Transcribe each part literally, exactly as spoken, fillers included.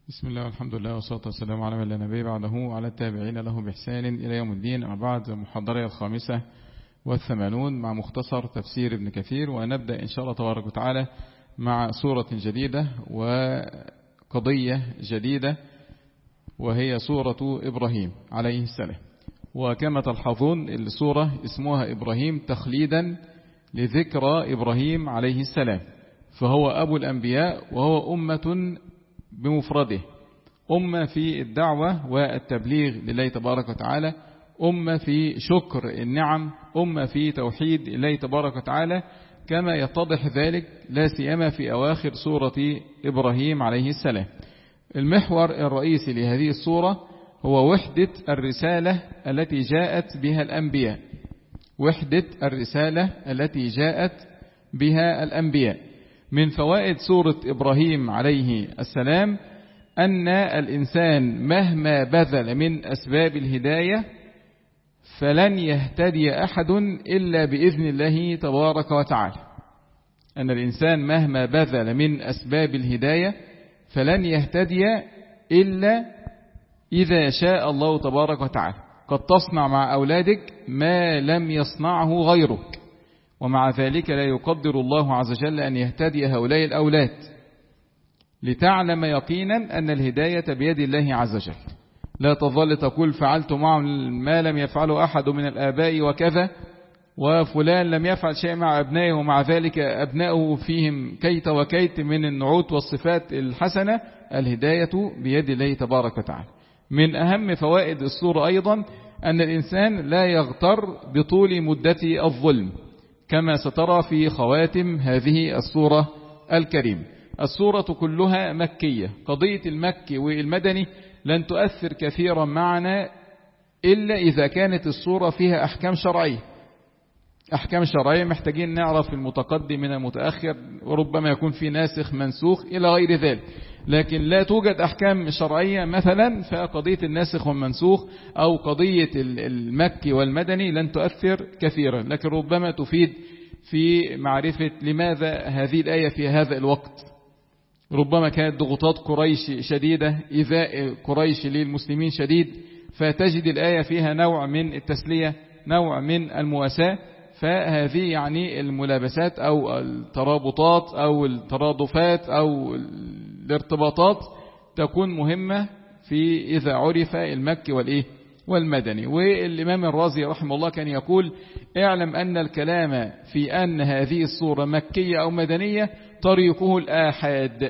بسم الله والحمد لله والصلاة والسلام على من لا نبي بعده وعلى التابعين له بإحسان إلى يوم الدين. أما بعد، محاضرة الخامسة والثمانون مع مختصر تفسير ابن كثير، ونبدأ إن شاء الله تبارك وتعالى مع سورة جديدة وقضية جديدة، وهي سورة إبراهيم عليه السلام. وكما تلحظون السورة اسمها إبراهيم تخليدا لذكرى إبراهيم عليه السلام، فهو أبو الأنبياء وهو أمة بمفرده، أمة في الدعوة والتبليغ لله تبارك وتعالى، أمة في شكر النعم، أمة في توحيد الله تبارك وتعالى، كما يتضح ذلك لا سيما في أواخر سورة إبراهيم عليه السلام. المحور الرئيسي لهذه السورة هو وحدة الرسالة التي جاءت بها الأنبياء، وحدة الرسالة التي جاءت بها الأنبياء. من فوائد سورة إبراهيم عليه السلام أن الإنسان مهما بذل من أسباب الهداية فلن يهتدي أحد إلا بإذن الله تبارك وتعالى. أن الإنسان مهما بذل من أسباب الهداية فلن يهتدي إلا إذا شاء الله تبارك وتعالى. قد تصنع مع أولادك ما لم يصنعه غيرك، ومع ذلك لا يقدر الله عز وجل أن يهتدي هؤلاء الأولاد، لتعلم يقينا أن الهداية بيد الله عز وجل. لا تظل تقول فعلت معهم ما لم يفعله أحد من الآباء وكذا، وفلان لم يفعل شيء مع أبنائه ومع ذلك أبنائه فيهم كيت وكيت من النعوت والصفات الحسنة. الهداية بيد الله تبارك وتعالى. من أهم فوائد السورة أيضا أن الإنسان لا يغتر بطول مدة الظلم، كما سترى في خواتم هذه السورة الكريمة. السورة كلها مكية. قضية المكي والمدني لن تؤثر كثيرا معنا إلا إذا كانت السورة فيها أحكام شرعية. أحكام شرعية محتاجين نعرف المتقدم من المتأخر، وربما يكون في ناسخ منسوخ إلى غير ذلك، لكن لا توجد أحكام شرعية مثلا فقضية الناسخ والمنسوخ أو قضية المكي والمدني لن تؤثر كثيرا، لكن ربما تفيد في معرفة لماذا هذه الآية في هذا الوقت. ربما كانت ضغوطات قريش شديدة، إيذاء قريش للمسلمين شديد، فتجد الآية فيها نوع من التسلية، نوع من المواساة. فهذه يعني الملابسات أو الترابطات أو الترادفات أو الارتباطات تكون مهمة في إذا عرف المكي والإيه والمدني. والإمام الرازي رحمه الله كان يقول: اعلم أن الكلام في أن هذه السورة مكية أو مدنية طريقه الآحاد.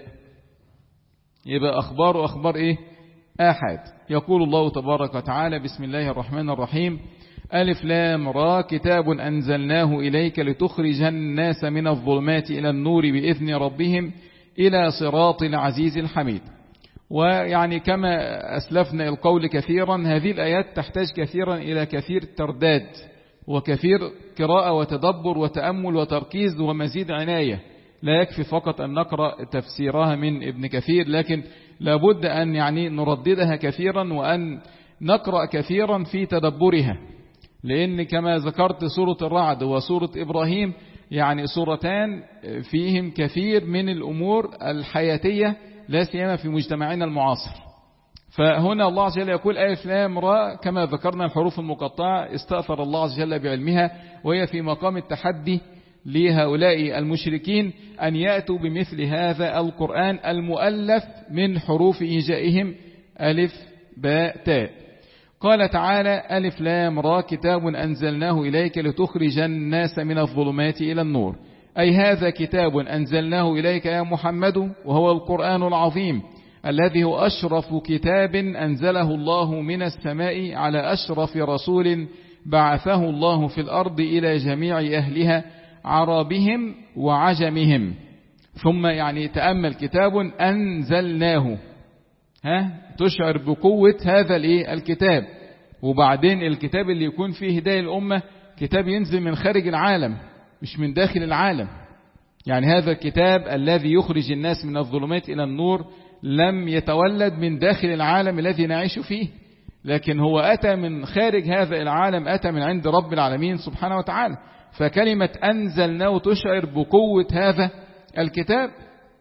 يبقى أخبار وأخبار إيه؟ آحاد. يقول الله تبارك وتعالى: بسم الله الرحمن الرحيم، ألف لام را كتاب أنزلناه إليك لتخرج الناس من الظلمات إلى النور بإذن ربهم إلى صراط العزيز الحميد. ويعني كما أسلفنا القول كثيرا، هذه الآيات تحتاج كثيرا إلى كثير ترداد وكثير قراءة وتدبر وتأمل وتركيز ومزيد عناية. لا يكفي فقط أن نقرأ تفسيرها من ابن كثير، لكن لابد أن يعني نرددها كثيرا وأن نقرأ كثيرا في تدبرها، لأن كما ذكرت سورة الرعد وسورة إبراهيم يعني سورتان فيهم كثير من الأمور الحياتية لا سيما في مجتمعنا المعاصر. فهنا الله عز وجل يقول ألف لام را، كما ذكرنا الحروف المقطعة استأثر الله عز وجل بعلمها، وهي في مقام التحدي لهؤلاء المشركين أن يأتوا بمثل هذا القرآن المؤلف من حروف إيجائهم ألف باء تاء. قال تعالى: ألف لام را كتاب أنزلناه إليك لتخرج الناس من الظلمات إلى النور. أي هذا كتاب أنزلناه إليك يا محمد، وهو القرآن العظيم الذي هو أشرف كتاب أنزله الله من السماء على أشرف رسول بعثه الله في الأرض إلى جميع أهلها عربهم وعجمهم. ثم يعني تأمل: كتاب أنزلناه، ها تشعر بقوة هذا الكتاب. وبعدين الكتاب اللي يكون فيه هداية الأمة كتاب ينزل من خارج العالم مش من داخل العالم. يعني هذا الكتاب الذي يخرج الناس من الظلمات إلى النور لم يتولد من داخل العالم الذي نعيش فيه، لكن هو أتى من خارج هذا العالم، أتى من عند رب العالمين سبحانه وتعالى. فكلمة أنزلناه تشعر بقوة هذا الكتاب.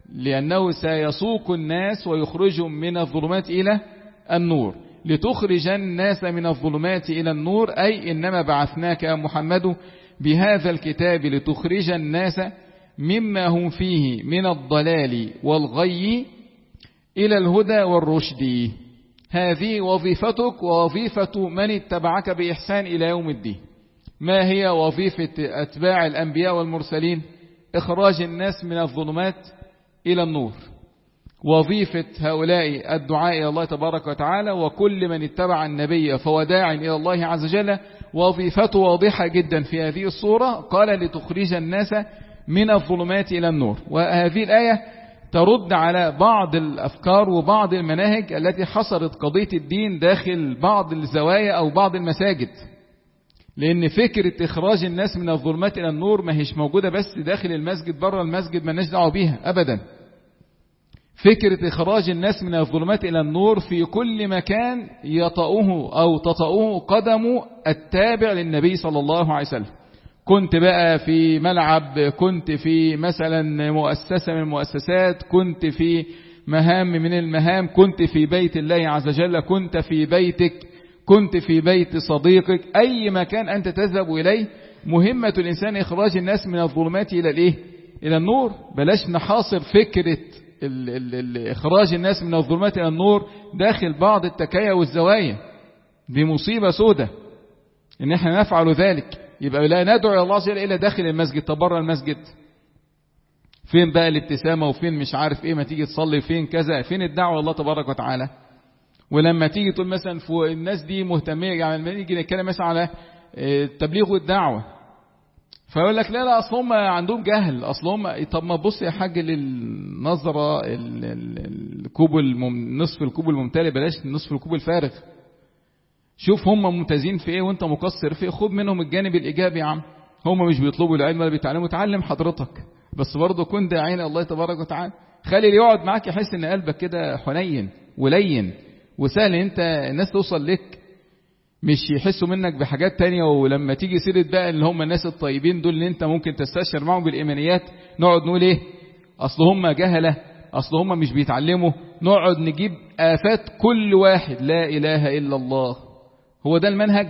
لأنه سيسوق الناس ويخرجهم من الظلمات إلى النور. لتخرج الناس من الظلمات إلى النور، أي إنما بعثناك يا محمد بهذا الكتاب لتخرج الناس مما هم فيه من الضلال والغي إلى الهدى والرشد. هذه وظيفتك ووظيفة من اتبعك بإحسان إلى يوم الدين. ما هي وظيفة أتباع الأنبياء والمرسلين؟ إخراج الناس من الظلمات إلى النور. وظيفة هؤلاء الدعاء إلى الله تبارك وتعالى، وكل من اتبع النبي فهو داع إلى الله عز وجل، وظيفته واضحة جدا في هذه الصورة، قال لتخرج الناس من الظلمات إلى النور. وهذه الآية ترد على بعض الأفكار وبعض المناهج التي حصرت قضية الدين داخل بعض الزوايا أو بعض المساجد، لأن فكرة إخراج الناس من الظلمات إلى النور ما هيش موجودة بس داخل المسجد، بره المسجد ما لناش دعوة بيها أبدا. فكرة إخراج الناس من الظلمات إلى النور في كل مكان يطأه أو تطأه قدم التابع للنبي صلى الله عليه وسلم. كنت بقى في ملعب، كنت في مثلا مؤسسة من المؤسسات، كنت في مهام من المهام، كنت في بيت الله عز وجل، كنت في بيتك، كنت في بيت صديقك، أي مكان أنت تذهب إليه مهمة الإنسان إخراج الناس من الظلمات إلى الإيه؟ إلى النور. بلاش نحاصر فكرة ال ال ال إخراج الناس من الظلمات إلى النور داخل بعض التكايا والزوايا. دي مصيبة سودة إن احنا نفعل ذلك. يبقى لا ندعو إلى الله عز وجل إلا داخل المسجد. طب بره المسجد فين بقى الابتسامة؟ وفين مش عارف إيه ما تيجي تصلي؟ فين كذا؟ فين الدعوة الله تبارك وتعالى؟ ولما تيجي تقول مثلا الناس دي مهتمية، يعني لما نيجي نتكلم مثلا على التبليغ والدعوة، فيقول لك لا لا أصل هم عندهم جهل، أصل هم. طب ما بص يا حاج للنظرة الكوب نصف الكوب الممتلئ، بلاش نصف الكوب الفارغ. شوف هم ممتازين في ايه وانت مقصر في ايه، خد منهم الجانب الايجابي يا عم. هم مش بيطلبوا العلم ولا بيتعلموا، تعلم حضرتك، بس برضه كن داعين الله تبارك وتعالى. خلي اللي يقعد معاك يحس ان قلبك كده حنين ولين وسهل انت الناس توصل لك، مش يحسوا منك بحاجات تانية. ولما تيجي سيرة بقى اللي هم الناس الطيبين دول اللي انت ممكن تستشعر معهم بالايمانيات، نقعد نقول ايه؟ اصل هم جهلة، اصل هم مش بيتعلموا. نقعد نجيب آفات كل واحد. لا اله الا الله. هو ده المنهج؟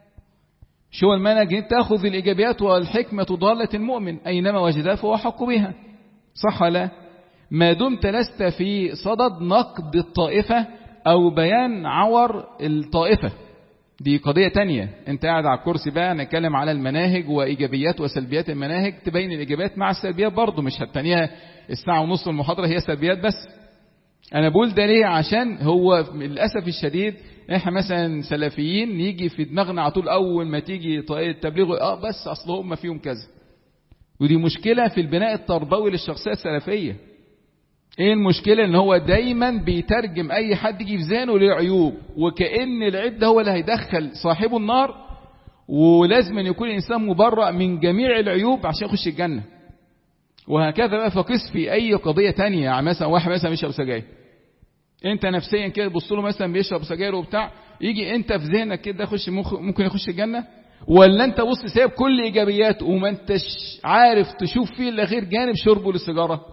شو هو المنهج؟ انت تاخذ الايجابيات والحكمة ضالة المؤمن اينما وجدها فهو حق بها، صح ولا؟ ما دمت لست في صدد نقد الطائفة او بيان عور الطائفة، دي قضية تانية. انت قاعد على الكرسي بقى نتكلم على المناهج وايجابيات وسلبيات المناهج، تبين الايجابيات مع السلبيات برضو، مش هتنيها الساعة ونص المحاضرة هي سلبيات بس. انا بقول ده ليه؟ عشان هو للأسف الشديد احنا مثلا سلفيين يجي في دماغنا على طول اول ما تيجي طريقة التبليغ اه بس اصل هم فيهم كذا. ودي مشكلة في البناء التربوي للشخصية السلفية. ايه المشكلة؟ ان هو دايما بيترجم اي حد يجي في ذهنه له عيوب، وكأن العيب ده هو اللي هيدخل صاحبه النار، ولازم أن يكون الانسان مبرأ من جميع العيوب عشان يخش الجنة. وهكذا بقى فقس في اي قضية تانية. يعني مثلا واحد مثلا بيشرب سجاير، انت نفسيا كده تبص له مثلا بيشرب سجاير وبتاع، يجي انت في ذهنك كده يخش ممكن يخش الجنة؟ ولا انت بص سايب كل ايجابياته وما انتش عارف تشوف فيه الا غير جانب شربه للسيجاره؟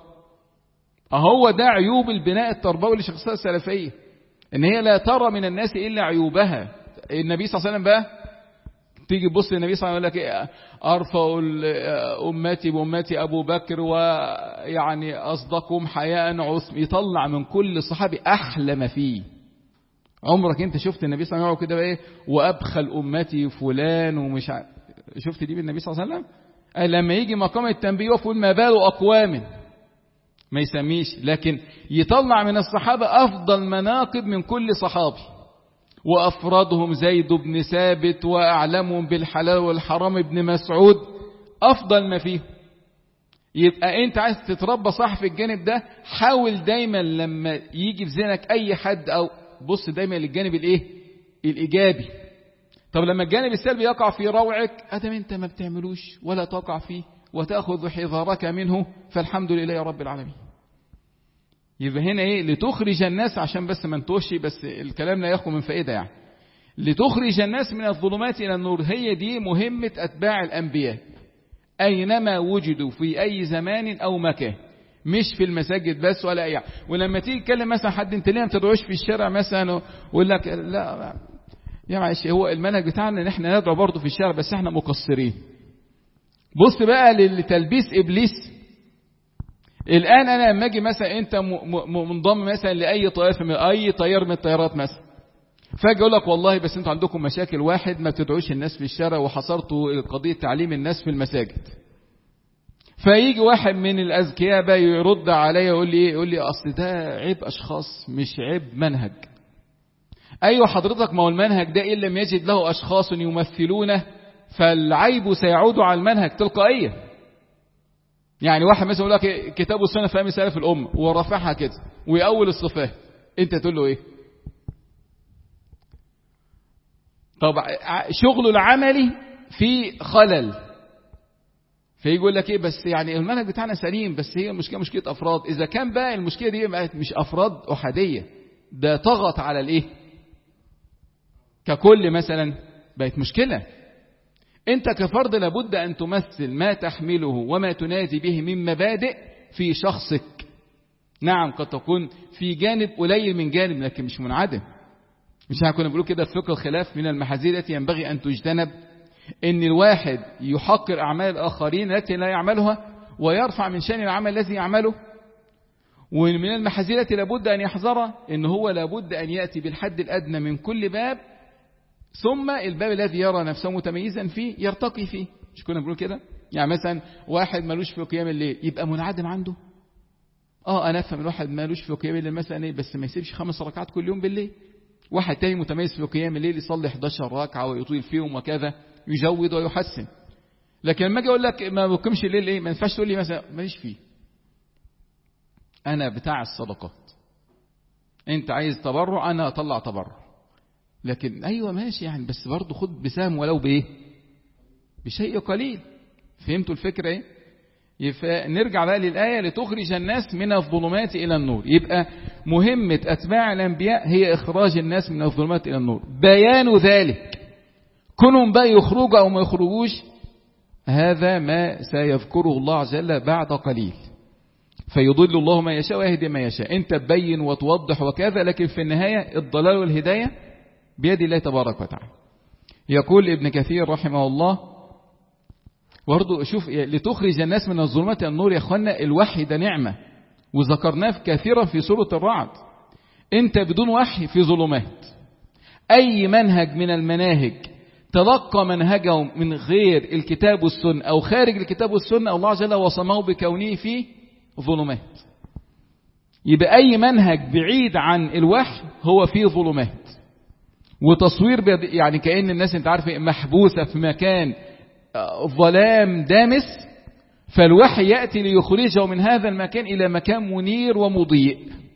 اهو ده عيوب البناء التربوي للشخصيه السلفيه، ان هي لا ترى من الناس الا عيوبها. النبي صلى الله عليه وسلم بقى تيجي تبص للنبي صلى الله عليه وسلم يقول لك ارفع امتي بامتي ابو بكر، ويعني اصدقهم حياء عثم، يطلع من كل صحابي احلى ما فيه. عمرك انت شفت النبي صلى الله عليه وسلم كده ايه وابخل امتي فلان ومش ع... شفت دي بالنبي صلى الله عليه وسلم؟ قال لما يجي مقام التنبيه يقول ما بال اقوام، ما يسميش، لكن يطلع من الصحابة افضل مناقب من كل صحابي، وافرادهم زيد بن ثابت، واعلمهم بالحلال والحرام ابن مسعود، افضل ما فيه. يبقى انت عايز تتربى صح في الجانب ده، حاول دايما لما يجي في ذهنك اي حد او بص دايما للجانب الايه الايجابي. طب لما الجانب السلبي يقع في روعك، ادم انت ما بتعملوش ولا تقع فيه وتأخذ حذرك منه، فالحمد لله يا رب العالمين. يبقى هنا ايه؟ لتخرج الناس، عشان بس ما نتوشي بس الكلام لا يخلو من فائدة، يعني لتخرج الناس من الظلمات الى النور. هي دي مهمة اتباع الانبياء اينما وجدوا في اي زمان او مكان. مش في المساجد بس ولا أي. ولما تيجي تكلم مثلا حد انت ليه ما بتدعوش في الشارع مثلا ويقول لك لا يا معلش، هو المنهج بتاعنا ان احنا ندعو برضه في الشارع بس احنا مقصرين. بص بقى لتلبيس ابليس. الان انا لما اجي مثلا انت منضم مثلا لاي طائر من اي طيار من الطيارات مثلا، فاجي اقول لك والله بس انتوا عندكم مشاكل، واحد ما بتدعوش الناس في الشارع وحصرتوا قضيه تعليم الناس في المساجد. فيجي واحد من الاذكياء بقى يرد عليا يقول لي ايه؟ يقول لي اصل ده عيب اشخاص مش عيب منهج. ايوه حضرتك، ما هو المنهج ده ان لم يجد له اشخاص يمثلونه فالعيب سيعود على المنهج تلقائيا. يعني واحد مثلا يقول لك كتاب السنه فهم سلف الامه ورافعها كده ويأول الصفات، انت تقول له ايه؟ طب شغله العملي في خلل، فيجي يقول لك ايه بس يعني المنهج بتاعنا سليم بس هي المشكله مشكله افراد. اذا كان بقى المشكله دي مش افراد احاديه، ده طغت على الايه ككل مثلا، بقت مشكله. انت كفرد لابد ان تمثل ما تحمله وما تنادي به من مبادئ في شخصك. نعم قد تكون في جانب قليل من جانب لكن مش منعدم. مش احنا كنا بنقول كده في فقه الخلاف من المحاذير التي ينبغي ان تجتنب ان الواحد يحقر اعمال الاخرين التي لا يعملها ويرفع من شان العمل الذي يعمله. ومن المحاذير التي لابد ان يحذرها ان هو لابد ان ياتي بالحد الادنى من كل باب، ثم الباب الذي يرى نفسه متميزا فيه يرتقي فيه. مش كنا بنقول كده؟ يعني مثلا واحد مالوش في قيام الليل يبقى منعدم عنده. اه انا افهم الواحد مالوش في قيام الليل مثلا ايه، بس ما يسيبش خمس ركعات كل يوم بالليل. واحد تاني متميز في قيام الليل يصلي احداشر ركعه ويطيل فيهم وكذا، يجود ويحسن. لكن لما اجي اقول لك ما بقيمش الليل ايه، ما ينفعش تقول لي مثلا ماليش فيه، انا بتاع الصدقات، انت عايز تبرع انا اطلع تبرع. لكن ايوه ماشي يعني، بس برضه خد بسهم ولو بايه، بشيء قليل. فهمتوا الفكره ايه؟ نرجع بقى للآية لتخرج الناس من الظلمات إلى النور. يبقى مهمة أتباع الأنبياء هي إخراج الناس من الظلمات إلى النور. بيان ذلك كونهم بقى يخرجوا أو ما يخرجوش هذا ما سيذكره الله عز وجل بعد قليل. فيضل الله ما يشاء ويهدي ما يشاء. أنت تبين وتوضح وكذا، لكن في النهاية الضلال والهداية بيد الله تبارك وتعالى. يقول ابن كثير رحمه الله برضه شوف، لتخرج الناس من الظلمات إلى النور. يا اخوانا الوحي ده نعمة، وذكرناه كثيرا في سورة الرعد. انت بدون وحي في ظلمات. اي منهج من المناهج تلقى منهجه من غير الكتاب والسنة او خارج الكتاب والسنة، الله عز وجل وصمه بكونه في ظلمات. يبقى اي منهج بعيد عن الوحي هو في ظلمات وتصوير، يعني كأن الناس انت عارف محبوسة في مكان ظلام دامس، فالوحي يأتي ليخرجه من هذا المكان إلى مكان منير ومضيء.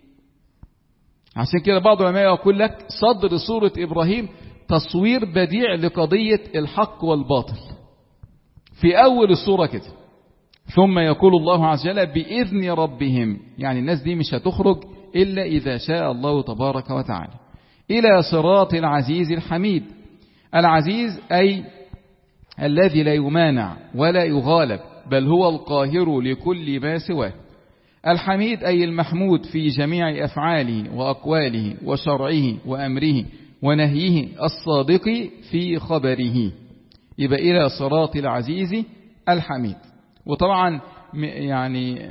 عشان كده بعض العلماء يقول لك صدر سورة إبراهيم تصوير بديع لقضية الحق والباطل في أول السورة كده. ثم يقول الله عز وجل بإذن ربهم، يعني الناس دي مش هتخرج إلا إذا شاء الله تبارك وتعالى، إلى صراط العزيز الحميد. العزيز أي الذي لا يمانع ولا يغالب، بل هو القاهر لكل ما سواه. الحميد أي المحمود في جميع أفعاله وأقواله وشرعه وأمره ونهيه، الصادق في خبره. يبقى إلى صراط العزيز الحميد. وطبعا يعني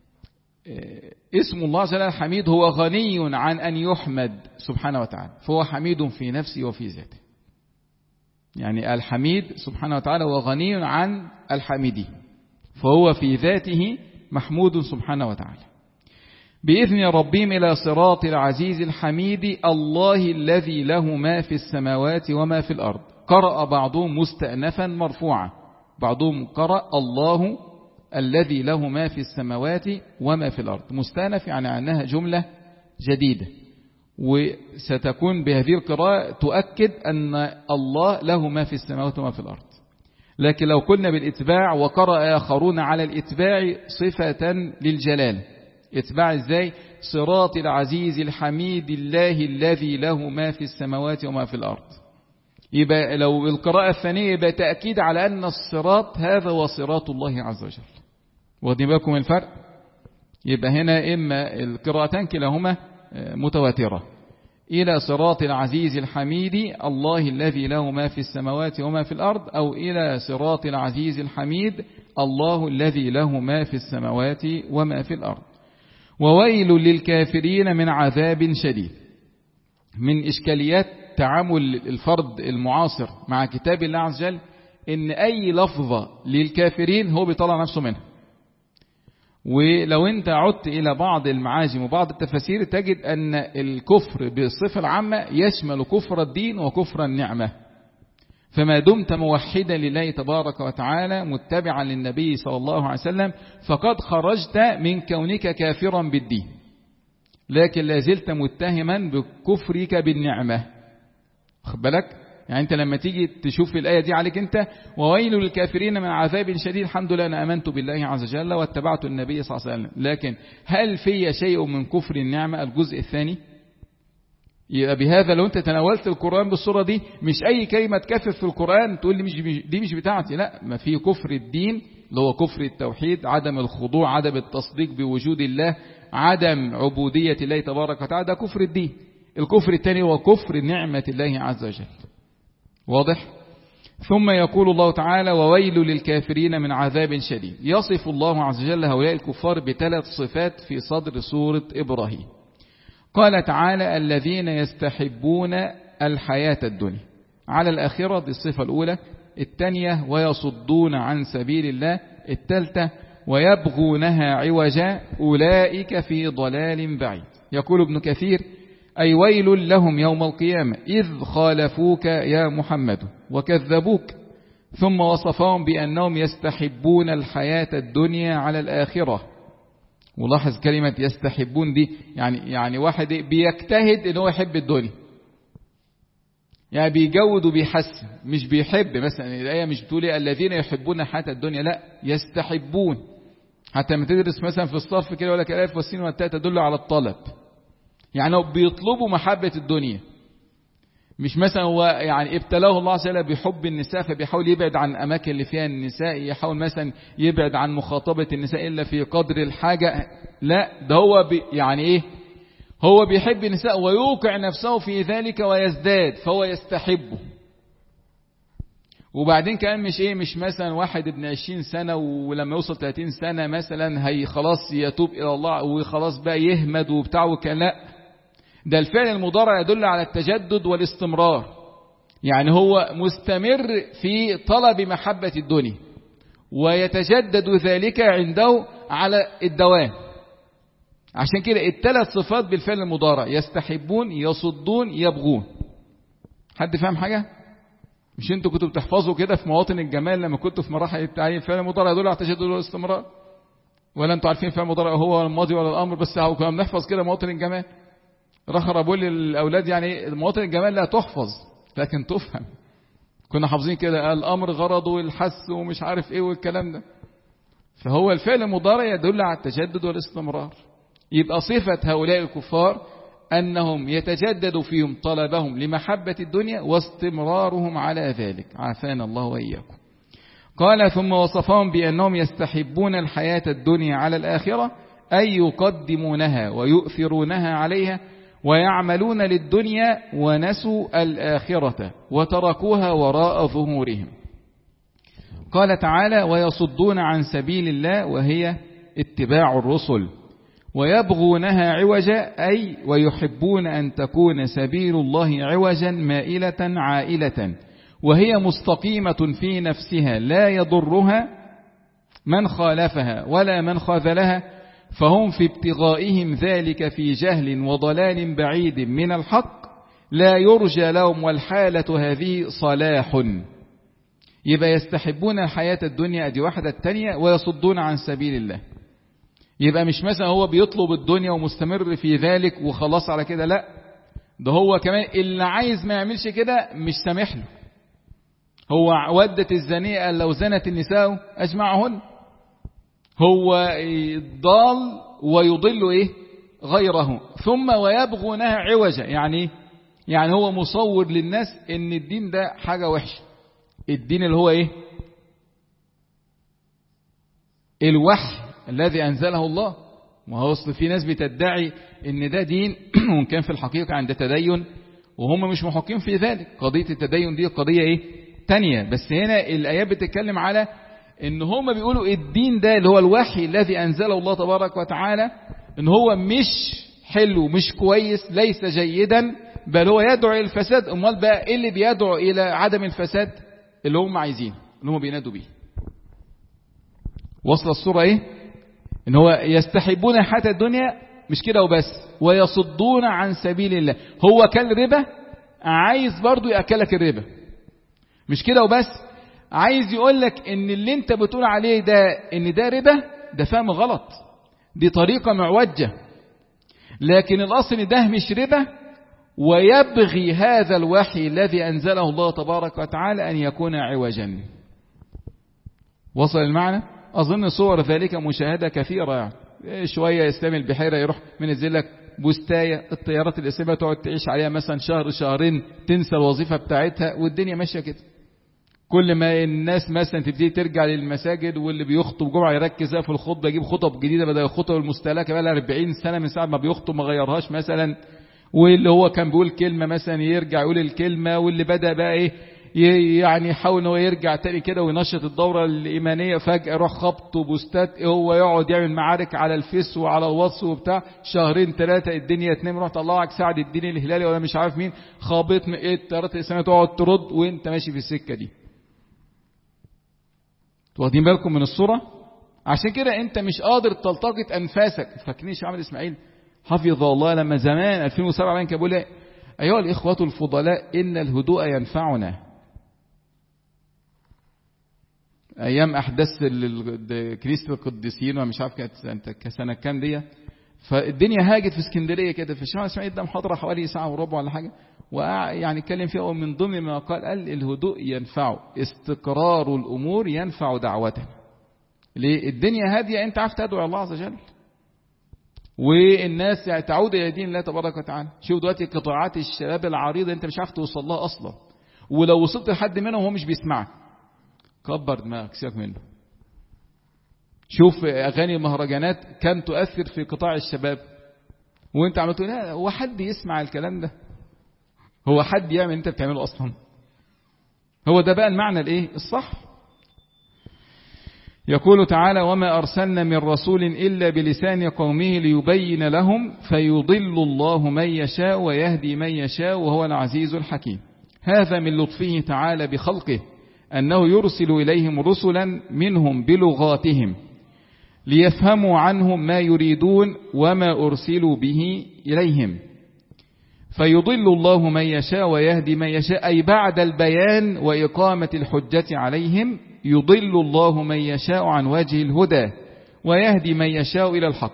اسم الله جل الحميد هو غني عن أن يحمد سبحانه وتعالى، فهو حميد في نفسه وفي ذاته. يعني الحميد سبحانه وتعالى وغني عن الحميد، فهو في ذاته محمود سبحانه وتعالى. بإذن ربهم إلى صراط العزيز الحميد الله الذي له ما في السماوات وما في الأرض. قرأ بعضهم مستأنفا مرفوعا، بعضهم قرأ الله الذي له ما في السماوات وما في الأرض. مستأنف يعني أنها جملة جديدة، وستكون بهذه القراءة تؤكد أن الله له ما في السماوات وما في الأرض. لكن لو قلنا بالإتباع وقرأ آخرون على الإتباع صفة للجلال، إتباع إزاي؟ صراط العزيز الحميد الله الذي له ما في السماوات وما في الأرض. يبقى لو القراءة الثانية يبقى تأكيد على أن الصراط هذا هو صراط الله عز وجل. واخدين بالكم الفرق؟ يبقى هنا إما القراءتان كلاهما متواترة. إلى صراط العزيز الحميد الله الذي له ما في السماوات وما في الأرض، أو إلى صراط العزيز الحميد الله الذي له ما في السماوات وما في الأرض. وويل للكافرين من عذاب شديد. من إشكاليات تعامل الفرد المعاصر مع كتاب الله عز وجل إن أي لفظة للكافرين هو بيطلع نفسه منها. ولو أنت عدت إلى بعض المعاجم وبعض التفاسير تجد أن الكفر بالصفة العامة يشمل كفر الدين وكفر النعمة. فما دمت موحدا لله تبارك وتعالى متبعا للنبي صلى الله عليه وسلم فقد خرجت من كونك كافرا بالدين، لكن لازلت متهما بكفرك بالنعمة. خد بالك؟ يعني أنت لما تيجي تشوف الآية دي عليك أنت وويل للكافرين من عذاب شديد، الحمد لله أنا آمنت بالله عز وجل واتبعت النبي صلى الله عليه وسلم، لكن هل في شيء من كفر النعمة الجزء الثاني؟ يبقى بهذا لو أنت تناولت القرآن بالصورة دي مش أي كلمة تكفر في القرآن تقول لي مش دي مش بتاعتي، لا، ما في كفر الدين اللي هو كفر التوحيد، عدم الخضوع، عدم التصديق بوجود الله، عدم عبودية الله تبارك وتعالى، ده كفر الدين. الكفر الثاني هو كفر نعمة الله عز وجل. واضح؟ ثم يقول الله تعالى وويل للكافرين من عذاب شديد. يصف الله عز وجل هؤلاء الكفار بثلاث صفات في صدر سورة إبراهيم. قال تعالى الذين يستحبون الحياة الدنيا على الآخرة، دي الصفة الأولى. الثانية ويصدون عن سبيل الله. الثالثة ويبغونها عوجا أولئك في ضلال بعيد. يقول ابن كثير أي ويل لهم يوم القيامة إذ خالفوك يا محمد وكذبوك، ثم وصفهم بأنهم يستحبون الحياة الدنيا على الآخرة. ولاحظ كلمة يستحبون دي يعني يعني واحد بيجتهد إنه يحب الدنيا، يعني بيجود وبيحسن، مش بيحب. مثلا الآية مش بتقول الذين يحبون حياة الدنيا، لا، يستحبون. حتى لما تدرس مثلا في الصرف كده يقول لك الألف والسين والتاء تدل على الطلب، يعني بيطلبوا محبة الدنيا. مش مثلا هو يعني ابتلاه الله عز وجل بحب النساء فبيحاول يبعد عن أماكن اللي فيها النساء، يحاول مثلا يبعد عن مخاطبة النساء إلا في قدر الحاجة، لا، ده هو بي يعني إيه، هو بيحب النساء ويوقع نفسه في ذلك ويزداد، فهو يستحبه. وبعدين كمان مش إيه مش مثلا واحد ابن عشرين سنة ولما يوصل ثلاثين سنة مثلا هي خلاص يتوب إلى الله وخلاص بقى يهمد وبتاع وكان، لا، ده الفعل المضارع يدل على التجدد والاستمرار، يعني هو مستمر في طلب محبة الدنيا ويتجدد ذلك عنده على الدوام. عشان كده الثلاث صفات بالفعل المضارع يستحبون يصدون يبغون. حد فاهم حاجة؟ مش انتوا كنتوا بتحفظوا كده في مواطن الجمال لما كنتوا في مراحل التعليم الفعل المضارع يدل على التجدد والاستمرار؟ ولا انتوا عارفين الفعل المضارع هو الماضي ولا الامر؟ بس كنا بنحفظ كده مواطن الجمال. رخر بقول للأولاد يعني مواطن الجمال لا تحفظ لكن تفهم. كنا حافظين كده الأمر غرضه الحث ومش عارف ايه والكلام ده. فهو الفعل المضارع يدل على التجدد والاستمرار. يبقى صفة هؤلاء الكفار أنهم يتجدد فيهم طلبهم لمحبة الدنيا واستمرارهم على ذلك، عافانا الله وإياكم. قال ثم وصفهم بأنهم يستحبون الحياة الدنيا على الآخرة، أي يقدمونها ويؤثرونها عليها ويعملون للدنيا ونسوا الآخرة وتركوها وراء ظهورهم. قال تعالى ويصدون عن سبيل الله وهي اتباع الرسل، ويبغونها عوجا أي ويحبون أن تكون سبيل الله عوجا مائلة عائلة، وهي مستقيمة في نفسها لا يضرها من خالفها ولا من خاذلها، فهم في ابتغائهم ذلك في جهل وضلال بعيد من الحق لا يرجى لهم، والحالة هذه صلاح. يبقى يستحبون الحياة الدنيا ادي واحدة، التانية ويصدون عن سبيل الله. يبقى مش مثلا هو بيطلب الدنيا ومستمر في ذلك وخلاص على كده، لا، ده هو كمان اللي عايز ما يعملش كده مش سامح له. هو ودت الزانية لو زنت النساء أجمعهن، هو ضال ويضل إيه غيره. ثم ويبغونها عوجا، يعني يعني هو مصور للناس ان الدين ده حاجة وحشة. الدين اللي هو ايه الوحي الذي أنزله الله، ما هو أصل في ناس بتدعي إن ده دين وإن كان في الحقيقة عند تدين وهم مش محقين في ذلك. قضية التدين دي قضية إيه تانية، بس هنا الآيات بتتكلم على إن هم بيقولوا الدين ده اللي هو الوحي الذي أنزله الله تبارك وتعالى إن هو مش حلو مش كويس ليس جيدا بل هو يدعو إلى الفساد. أمال بقى إيه اللي بيدعو إلى عدم الفساد؟ اللي هم عايزينه اللي هم بينادوا بيه. وصل الصورة إيه؟ إن هو يستحبون حتى الدنيا مش كده وبس ويصدون عن سبيل الله. هو كل ربا عايز برضو يأكلك الربا مش كده وبس، عايز يقولك إن اللي انت بتقول عليه ده إن ده ربا ده فهم غلط، دي طريقة معوجة، لكن الأصل إن ده مش ربا ويبغي هذا الوحي الذي أنزله الله تبارك وتعالى أن يكون عوجا. وصل المعنى؟ أظن صور ذلك مشاهدة كثيرة يعني. شوية إسلام البحيرة يروح منزل لك بوستاية الطيارات الإسلامية تقعد تعيش عليها مثلا شهر شهرين تنسى الوظيفة بتاعتها والدنيا ماشية كده. كل ما الناس مثلا تبتدي ترجع للمساجد واللي بيخطب جمعة يركز في الخطبة يجيب خطب جديدة بدل الخطب المستهلكة بقى لها أربعين سنة من ساعة ما بيخطب ما غيرهاش مثلا، واللي هو كان بيقول كلمة مثلا يرجع يقول الكلمة، واللي بدأ بقى ايه يعني يحاول انه يرجع تاني كده وينشط الدورة الإيمانية فجأة يروح خبط وبوستات هو يقعد يعمل معارك على الفيس وعلى الواتس وبتاع شهرين ثلاثة الدنيا اتنين رحت طلعك سعد الدين الهلالي ولا مش عارف مين خابط من ايه الطيارات الإسلامية تقعد ترد وانت ماشي في السكة دي. واخدين بالكم من الصورة؟ عشان كده انت مش قادر تلتقط انفاسك. فاكرين الشيخ محمد اسماعيل حفظ الله لما زمان ألفين وسبعة كان بيقول ايها الاخوة الفضلاء ان الهدوء ينفعنا. ايام احداث كنيسة القديسين ومش عارف كانت كسنة كام دي، فالدنيا هاجت في اسكندرية كده، فالشيخ محمد اسماعيل ده محاضرة حوالي ساعة وربع ولا حاجة ويعني اتكلم فيها ومن ضمن ما قال قال الهدوء ينفع استقرار الامور ينفع دعوته. ليه؟ الدنيا هادية انت عارف تدعو الله عز وجل والناس تعود الى دين الله تبارك وتعالى. شوف دلوقتي قطاعات الشباب العريضة انت مش عارف توصل لها اصلا، ولو وصلت لحد منهم هو مش بيسمعك كبر دماغك سيبك منه. شوف اغاني المهرجانات كم تؤثر في قطاع الشباب وانت عملت لا هو حد يسمع الكلام ده؟ هو حد يعمل انت بتعمله اصلا؟ هو ده بقى المعنى الايه الصح. يقول تعالى وما أرسلنا من رسول إلا بلسان قومه ليبين لهم فيضل الله من يشاء ويهدي من يشاء وهو العزيز الحكيم. هذا من لطفه تعالى بخلقه أنه يرسل إليهم رسلا منهم بلغاتهم ليفهموا عنهم ما يريدون وما أرسلوا به إليهم فيضل الله من يشاء ويهدي من يشاء أي بعد البيان وإقامة الحجة عليهم يضل الله من يشاء عن وجه الهدى ويهدي من يشاء إلى الحق.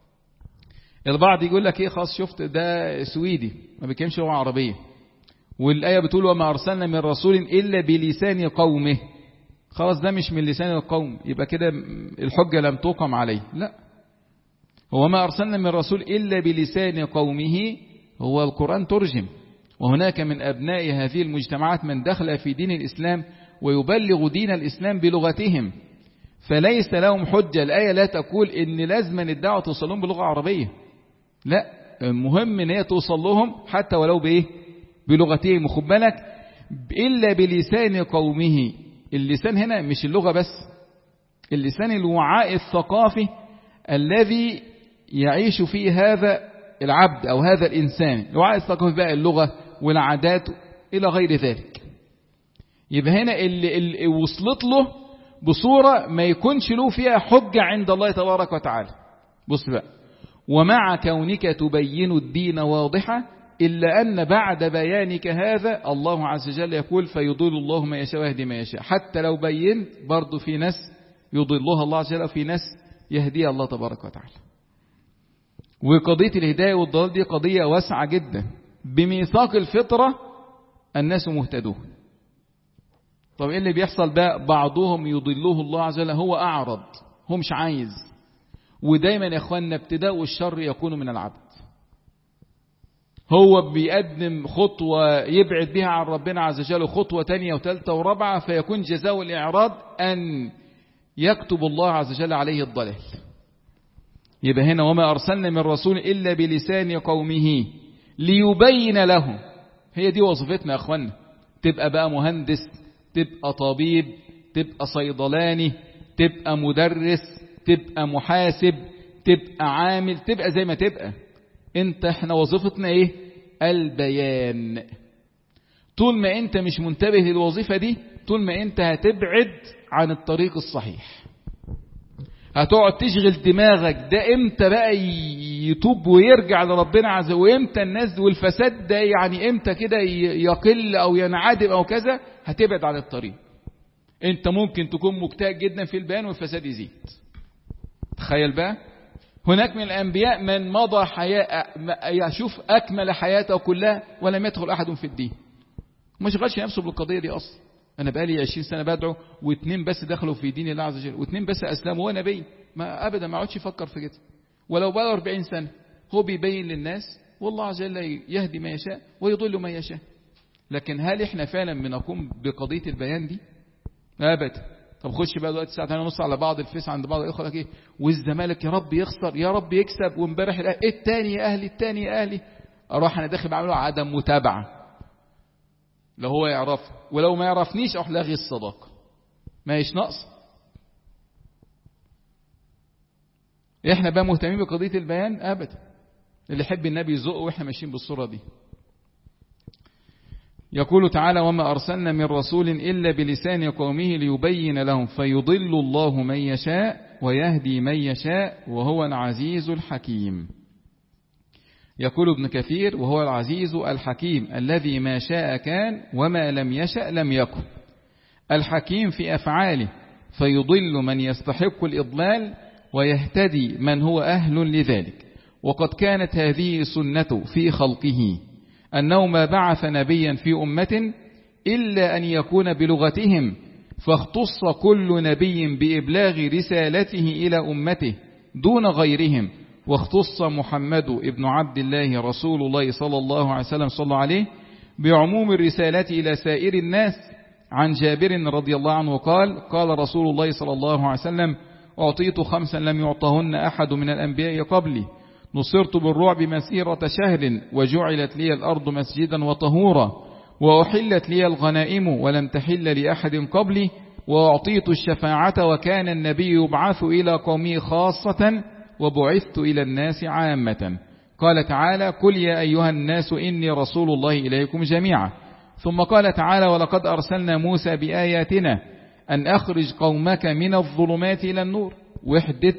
البعض يقول لك ايه خلاص شفت ده سويدي ما بيكلمش لغة عربية والآية بتقول وما أرسلنا من رسول إلا بلسان قومه، خلاص ده مش من لسان القوم يبقى كده الحجة لم تقم عليه. لا، هو ما أرسلنا من رسول إلا بلسان قومه، هو القرآن ترجم وهناك من أبناء هذه المجتمعات من دخل في دين الإسلام ويبلغ دين الإسلام بلغتهم فليس لهم حجة. الآية لا تقول إن لازم الدعوة توصل لهم بلغة عربية، لا، المهم إن هي توصل لهم حتى ولو بإيه بلغتهم. وخد بالك إلا بلسان قومه، اللسان هنا مش اللغة بس، اللسان الوعاء الثقافي الذي يعيش فيه هذا العبد أو هذا الإنسان. الوعاء الثقافي بقى اللغة والعادات إلى غير ذلك. يبقى هنا اللي, اللي وصلت له بصورة ما يكونش له فيها حجة عند الله تبارك وتعالى. بص بقى ومع كونك تبين الدين واضحة إلا أن بعد بيانك هذا الله عز وجل يقول فيضل الله ما يشاء ويهدي ما يشاء. حتى لو بينت برضو في ناس يضلها الله عز وجل وفي ناس يهديها الله تبارك وتعالى. وقضية الهداية والضلال دي قضية واسعة جدا. بميثاق الفطرة الناس مهتدون. طب ايه اللي بيحصل بقى؟ بعضهم يضله الله عز وجل هو أعرض هو مش عايز. ودايما يا اخواننا ابتداء الشر يكون من العبد، هو بيقدم خطوة يبعد بها عن ربنا عز وجل خطوة تانية وثالثة ورابعة فيكون جزاء الإعراض أن يكتب الله عز وجل عليه الضلال. يبقى هنا وما أرسلنا من رسول إلا بلسان قومه ليبين لهم. هي دي وظيفتنا يا أخوانا. تبقى بقى مهندس، تبقى طبيب، تبقى صيدلاني، تبقى مدرس، تبقى محاسب، تبقى عامل، تبقى زي ما تبقى انت. احنا وظيفتنا ايه؟ البيان. طول ما انت مش منتبه للوظيفة دي، طول ما انت هتبعد عن الطريق الصحيح. هتقعد تشغل دماغك ده امتى بقى يتوب ويرجع لربنا عز وجل، وامتى الناس والفساد ده يعني امتى كده يقل او ينعدم او كذا. هتبعد عن الطريق. انت ممكن تكون مجتهد جدا في البيان والفساد يزيد. تخيل بقى، هناك من الانبياء من مضى حياة يشوف اكمل حياته كلها ولم يدخل احد في الدين، ما شغلش نفسه بالقضية دي اصلا. انا بقالي عشرين سنة بدعو واثنين بس دخلوا في دين الله عز وجل، واثنين بس اسلموا، هو نبي ما ابدا ما عادش يفكر في كده. ولو بقى أربعين سنة هو بيبين للناس، والله عز وجل يهدي ما يشاء ويضل ما يشاء. لكن هل احنا فعلا بنقوم بقضية البيان دي؟ ابدا. طب خش بقى دلوقتي الساعه ونص على بعض الفيس عند بعض الاخوه لك ايه، والزمالك يا رب يخسر يا رب يكسب، وامبارح الثاني يا اهلي الثاني يا اهلي. اروح انا داخل بعمله عدم متابعه. لو هو يعرف، ولو ما يعرفنيش اروح لاغي الصداقه، ما هيش ناقص. احنا بقى مهتمين بقضيه البيان؟ ابدا. اللي يحب النبي يزقه، واحنا ماشيين بالصوره دي. يقول تعالى وما أرسلنا من رسول إلا بلسان قومه ليبين لهم فيضل الله من يشاء ويهدي من يشاء وهو العزيز الحكيم. يقول ابن كثير وهو العزيز الحكيم الذي ما شاء كان وما لم يشأ لم يكن. الحكيم في أفعاله، فيضل من يستحق الإضلال ويهتدي من هو أهل لذلك. وقد كانت هذه سنته في خلقه، أنه ما بعث نبيا في أمة إلا أن يكون بلغتهم، فاختص كل نبي بإبلاغ رسالته إلى أمته دون غيرهم. واختص محمد ابن عبد الله رسول الله صلى الله عليه وسلم صلى عليه بعموم الرسالة إلى سائر الناس. عن جابر رضي الله عنه قال قال رسول الله صلى الله عليه وسلم أعطيت خمسا لم يعطهن أحد من الأنبياء قبلي، نصرت بالرعب مسيرة شهر، وجعلت لي الأرض مسجدا وطهورا، وأحلت لي الغنائم ولم تحل لأحد قبلي، وأعطيت الشفاعة، وكان النبي يبعث إلى قومه خاصة وبعثت إلى الناس عامة. قال تعالى قل يا أيها الناس إني رسول الله إليكم جميعا. ثم قال تعالى ولقد أرسلنا موسى بآياتنا أن أخرج قومك من الظلمات إلى النور. وحدة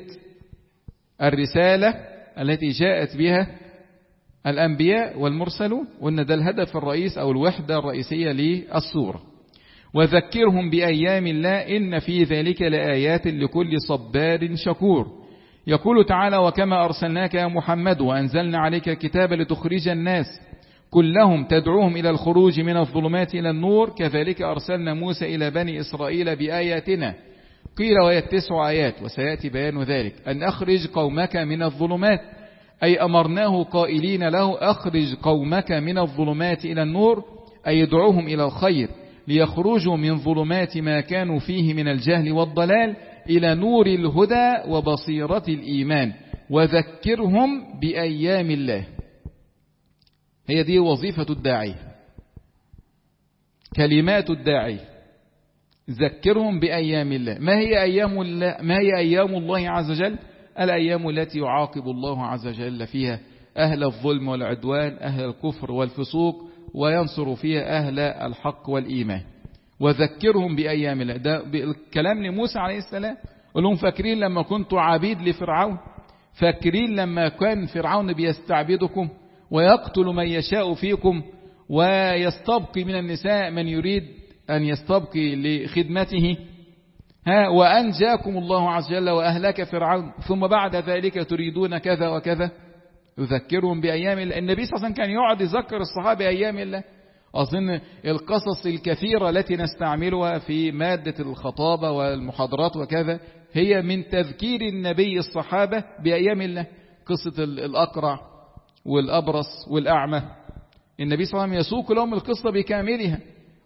الرسالة التي جاءت بها الأنبياء والمرسلون، وأن ده الهدف الرئيس أو الوحدة الرئيسية للسورة. وذكرهم بأيام الله إن في ذلك لآيات لكل صبار شكور. يقول تعالى وكما أرسلناك يا محمد وأنزلنا عليك الكتاب لتخرج الناس كلهم تدعوهم إلى الخروج من الظلمات إلى النور، كذلك أرسلنا موسى إلى بني إسرائيل بآياتنا. قيل وهي التسع آيات وسيأتي بيان ذلك. أن أخرج قومك من الظلمات، أي أمرناه قائلين له أخرج قومك من الظلمات إلى النور، أي ادعوهم إلى الخير ليخرجوا من ظلمات ما كانوا فيه من الجهل والضلال إلى نور الهدى وبصيرة الإيمان. وذكرهم بأيام الله. هي دي وظيفة الداعي، كلمات الداعي. ذكرهم بأيام الله. ما هي أيام الله؟ ما هي أيام الله عز وجل؟ الأيام التي يعاقب الله عز وجل فيها أهل الظلم والعدوان، أهل الكفر والفسوق، وينصر فيها أهل الحق والإيمان. وذكرهم بأيام الله. ده الكلام لموسى عليه السلام. قال لهم فاكرين لما كنتوا عبيد لفرعون؟ فاكرين لما كان فرعون بيستعبدكم ويقتل من يشاء فيكم ويستبقي من النساء من يريد أن يستبقي لخدمته؟ ها وأنجاكم الله عز وجل وأهلك فرعون، ثم بعد ذلك تريدون كذا وكذا. يذكرهم بأيام الله. النبي صلى الله عليه وسلم كان يقعد يذكر الصحابة أيام الله. أظن القصص الكثيرة التي نستعملها في مادة الخطابة والمحاضرات وكذا هي من تذكير النبي الصحابة بأيام الله. قصة الأقرع والأبرص والأعمى، النبي صلى الله عليه وسلم يسوق لهم القصة بكاملها،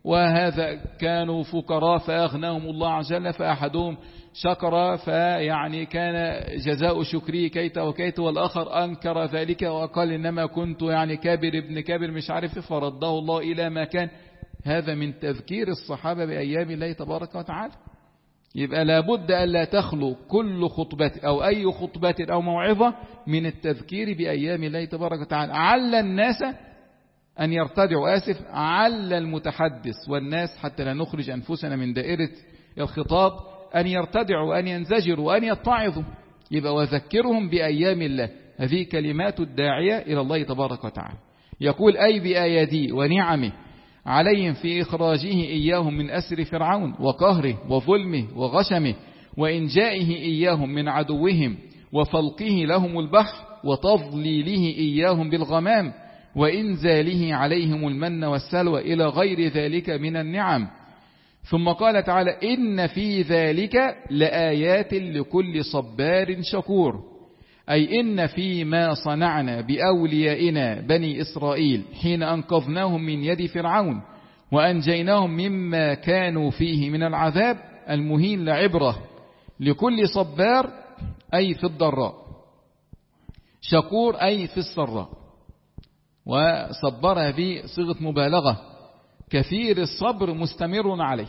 وهذا كانوا فقراء فأغناهم الله عز وجل، فأحدهم شكر فيعني كان جزاء شكري كيت وكيت، والآخر أنكر ذلك وقال إنما كنت يعني كابر ابن كابر مش عارف، فرده الله إلى ما كان. هذا من تذكير الصحابة بأيام الله تبارك وتعالى. يبقى لابد ألا تخلو كل خطبة أو أي خطبة أو موعظة من التذكير بأيام الله تبارك وتعالى. عل الناس أن يرتدعوا، آسف عل المتحدث والناس، حتى لا نخرج أنفسنا من دائرة الخطاب، أن يرتدعوا وأن ينزجروا وأن يتعظوا. يبقى وذكرهم بأيام الله، هذه كلمات الداعية إلى الله تبارك وتعالى. يقول أي بآياته ونعمه عليهم في إخراجه إياهم من أسر فرعون وقهره وظلمه وغشمه، وإنجائه إياهم من عدوهم، وفلقه لهم البحر، وتضليله إياهم بالغمام، وإنزاله عليهم المن والسلوى، إلى غير ذلك من النعم. ثم قال تعالى إن في ذلك لآيات لكل صبار شكور، أي إن فيما صنعنا بأوليائنا بني إسرائيل حين أنقذناهم من يد فرعون وأنجيناهم مما كانوا فيه من العذاب المهين لعبرة لكل صبار، أي في الضراء، شكور أي في السراء. وصبرها في صيغة مبالغة، كثير الصبر مستمر عليه،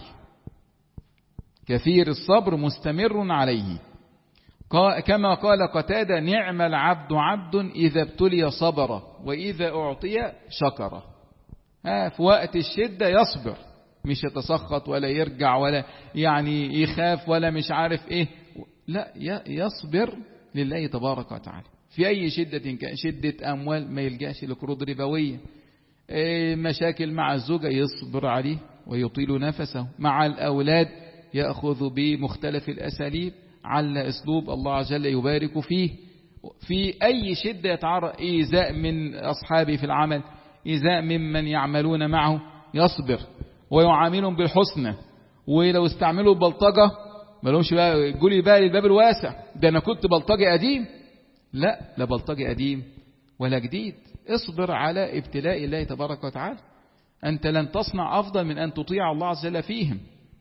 كثير الصبر مستمر عليه. كما قال قتادة نعم العبد عبد إذا ابتلي صبر وإذا أعطي شكر. في وقت الشدة يصبر، مش يتسخط ولا يرجع ولا يعني يخاف ولا مش عارف إيه، لا يصبر لله تبارك وتعالى في أي شدة كان. شدة أموال ما يلجأش لقروض ربوية، مشاكل مع الزوجة يصبر عليه ويطيل نفسه، مع الأولاد يأخذ بمختلف الأساليب على أسلوب الله عز وجل يبارك فيه. في أي شدة يتعرض، إيذاء من أصحابه في العمل، إيذاء ممن يعملون معه، يصبر ويعاملهم بالحسنى. ولو استعملوا بلطجة ما لهمش بقى يقولي بقى للباب الواسع ده أنا كنت بلطجي قديم، لا لا بلطجي قديم ولا جديد. اصبر على ابتلاء الله تبارك وتعالى، أنت لن تصنع أفضل من أن تطيع الله عز وجل فيهم.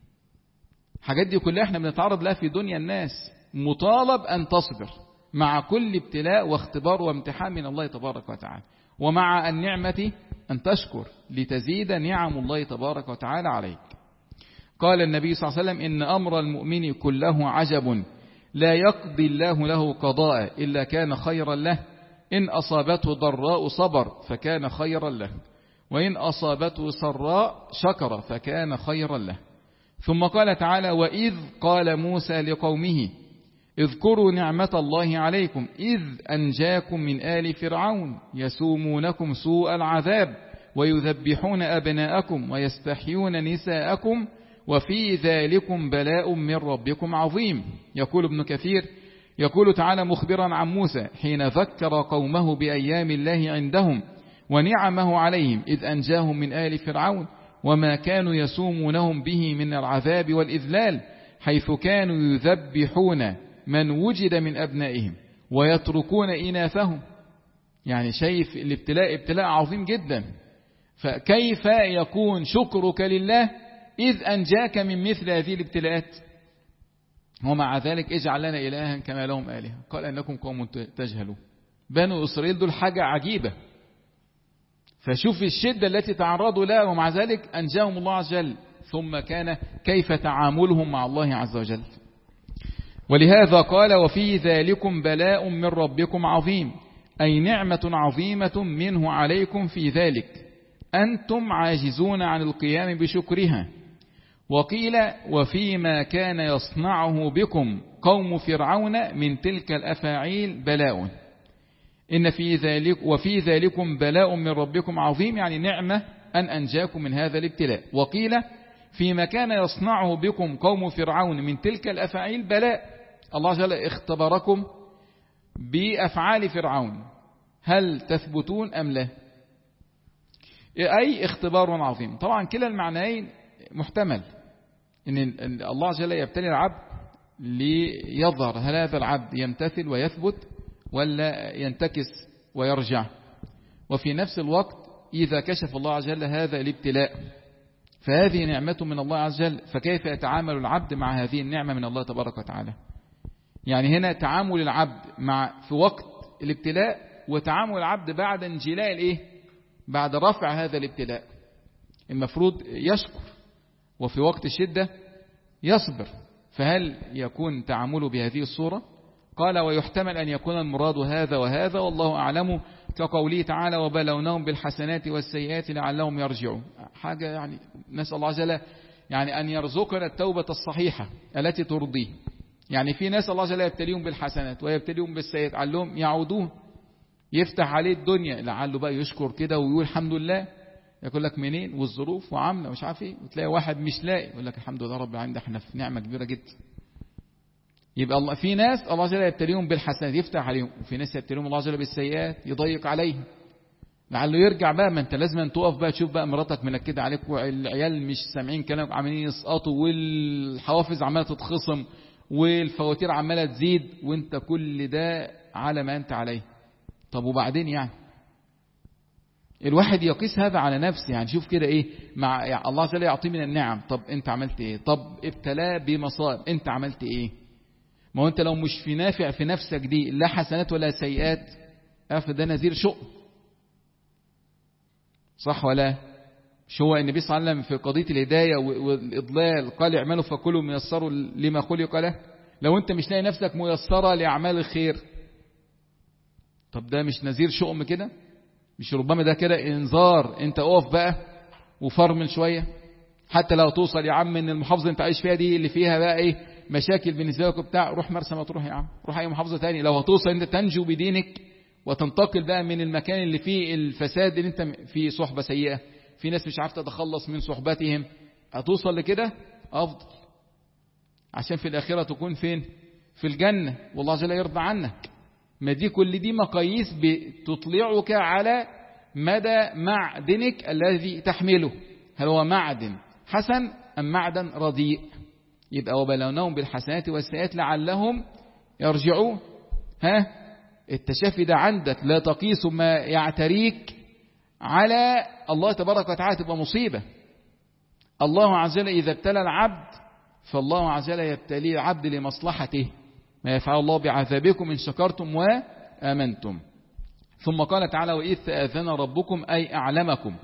حاجات دي كلها احنا بنتعرض لها في دنيا الناس، مطالب أن تصبر مع كل ابتلاء واختبار وامتحان من الله تبارك وتعالى، ومع النعمة أن تشكر لتزيد نعم الله تبارك وتعالى عليك. قال النبي صلى الله عليه وسلم إن أمر المؤمن كله عجب لا يقضي الله له قضاء إلا كان خيرا له، إن أصابته ضراء صبر فكان خيرا له، وإن أصابته سراء شكر فكان خيرا له. ثم قال تعالى وإذ قال موسى لقومه اذكروا نعمة الله عليكم إذ أنجاكم من آل فرعون يسومونكم سوء العذاب ويذبحون أبناءكم ويستحيون نساءكم وفي ذلكم بلاء من ربكم عظيم. يقول ابن كثير يقول تعالى مخبرا عن موسى حين ذكر قومه بأيام الله عندهم ونعمه عليهم إذ أنجاهم من آل فرعون وما كانوا يسومونهم به من العذاب والإذلال، حيث كانوا يذبحون من وجد من أبنائهم ويتركون إناثهم. يعني شايف الابتلاء ابتلاء عظيم جدا، فكيف يكون شكرك لله إذ أنجاك من مثل هذه الابتلاءات؟ ومع ذلك اجعل لنا إلها كما لهم آلهة، قال أنكم قوم تجهلون. بنو إسرائيل دول حاجة عجيبة، فشوف الشدة التي تعرضوا لها ومع ذلك أنجاهم الله عز وجل. ثم كان كيف تعاملهم مع الله عز وجل. ولهذا قال وفي ذلكم بلاء من ربكم عظيم، أي نعمة عظيمة منه عليكم في ذلك أنتم عاجزون عن القيام بشكرها. وقيل وفيما كان يصنعه بكم قوم فرعون من تلك الأفاعيل بلاء، إن في ذلك وفي ذلكم بلاء من ربكم عظيم، يعني نعمة أن أنجاكم من هذا الابتلاء. وقيل فيما كان يصنعه بكم قوم فرعون من تلك الأفاعيل بلاء، الله عز وجل اختبركم بأفعال فرعون هل تثبتون أم لا، أي اختبار عظيم. طبعا كلا المعنيين محتمل، إن الله عز وجل يبتلي العبد ليظهر هل هذا العبد يمتثل ويثبت ولا ينتكس ويرجع، وفي نفس الوقت إذا كشف الله عز وجل هذا الابتلاء فهذه نعمة من الله عز وجل، فكيف يتعامل العبد مع هذه النعمة من الله تبارك وتعالى؟ يعني هنا تعامل العبد مع في وقت الابتلاء، وتعامل العبد بعد انجلاء الايه، بعد رفع هذا الابتلاء. المفروض يشكر، وفي وقت الشدة يصبر. فهل يكون تعامله بهذه الصورة؟ قال ويحتمل أن يكون المراد هذا وهذا والله أعلم، كقوله تعالى وبلوناهم بالحسنات والسيئات لعلهم يرجعون. حاجة يعني نسأل الله عز وجل يعني أن يرزقنا التوبة الصحيحة التي ترضيه. يعني في ناس الله عز وجل يبتليهم بالحسنات ويبتليهم بالسيئات علهم يعودون، يفتح عليه الدنيا لعله بقى يشكر كده ويقول الحمد لله. يقول لك منين والظروف وعامله مش عارف ايه، وتلاقي واحد مش لاقي يقول لك الحمد لله رب العالمين، ده احنا في نعمة كبيرة جدا. يبقى الله في ناس الله عز وجل يبتليهم بالحسنات يفتح عليهم، وفي ناس يبتليهم الله عز وجل بالسيئات يضيق عليهم لعله يرجع بقى. ما انت لازم أن تقف بقى تشوف بقى مراتك منكده عليك والعيال مش سامعين كلامك عمالين يسقطوا والحوافز عماله تتخصم والفواتير عماله تزيد، وانت كل ده على ما انت عليه. طب وبعدين يعني الواحد يقيس هذا على نفسه، يعني شوف كده ايه مع يعني الله عز وجل يعطيه من النعم، طب انت عملت ايه؟ طب ابتلاه بمصائب انت عملت ايه؟ ما هو انت لو مش في نافع في نفسك دي لا حسنات ولا سيئات، ده نذير شؤم. صح ولا؟ مش هو النبي صلى الله عليه وسلم في قضية الهداية والإضلال قال اعملوا فكلوا ميسروا لما خلق له؟ لو انت مش لاقي نفسك ميسرة لأعمال الخير، طب ده مش نذير شؤم كده؟ مش ربما ده كده انذار؟ انت اقف بقى وفرمل شوية، حتى لو توصل يا عم ان المحافظة انت عايش فيها دي اللي فيها بقى ايه مشاكل بالنسبة لك وبتاع، روح مرسى مطروح يا عم، روح اي محافظة تاني. لو هتوصل انت تنجو بدينك وتنتقل بقى من المكان اللي فيه الفساد اللي انت فيه صحبة سيئة، في ناس مش عارف تتخلص من صحبتهم، هتوصل لكده افضل، عشان في الاخرة تكون فين؟ في الجنة والله عز وجل يرضى عنك. ما دي كل دي مقاييس بتطلعك على مدى معدنك الذي تحمله، هل هو معدن حسن أم معدن رديء؟ يبقى وبلوناهم بالحسنات والسيئات لعلهم يرجعون. ها التشافي ده عندك لا تقيس ما يعتريك على الله تبارك وتعالى، تبقى مصيبة. الله عز وجل إذا ابتلى العبد فالله عز وجل يبتلي العبد لمصلحته، ما يفعل الله بعذابكم إن شكرتم وآمنتم. ثم قال تعالى وإذ تأذن ربكم أي أعلمكم،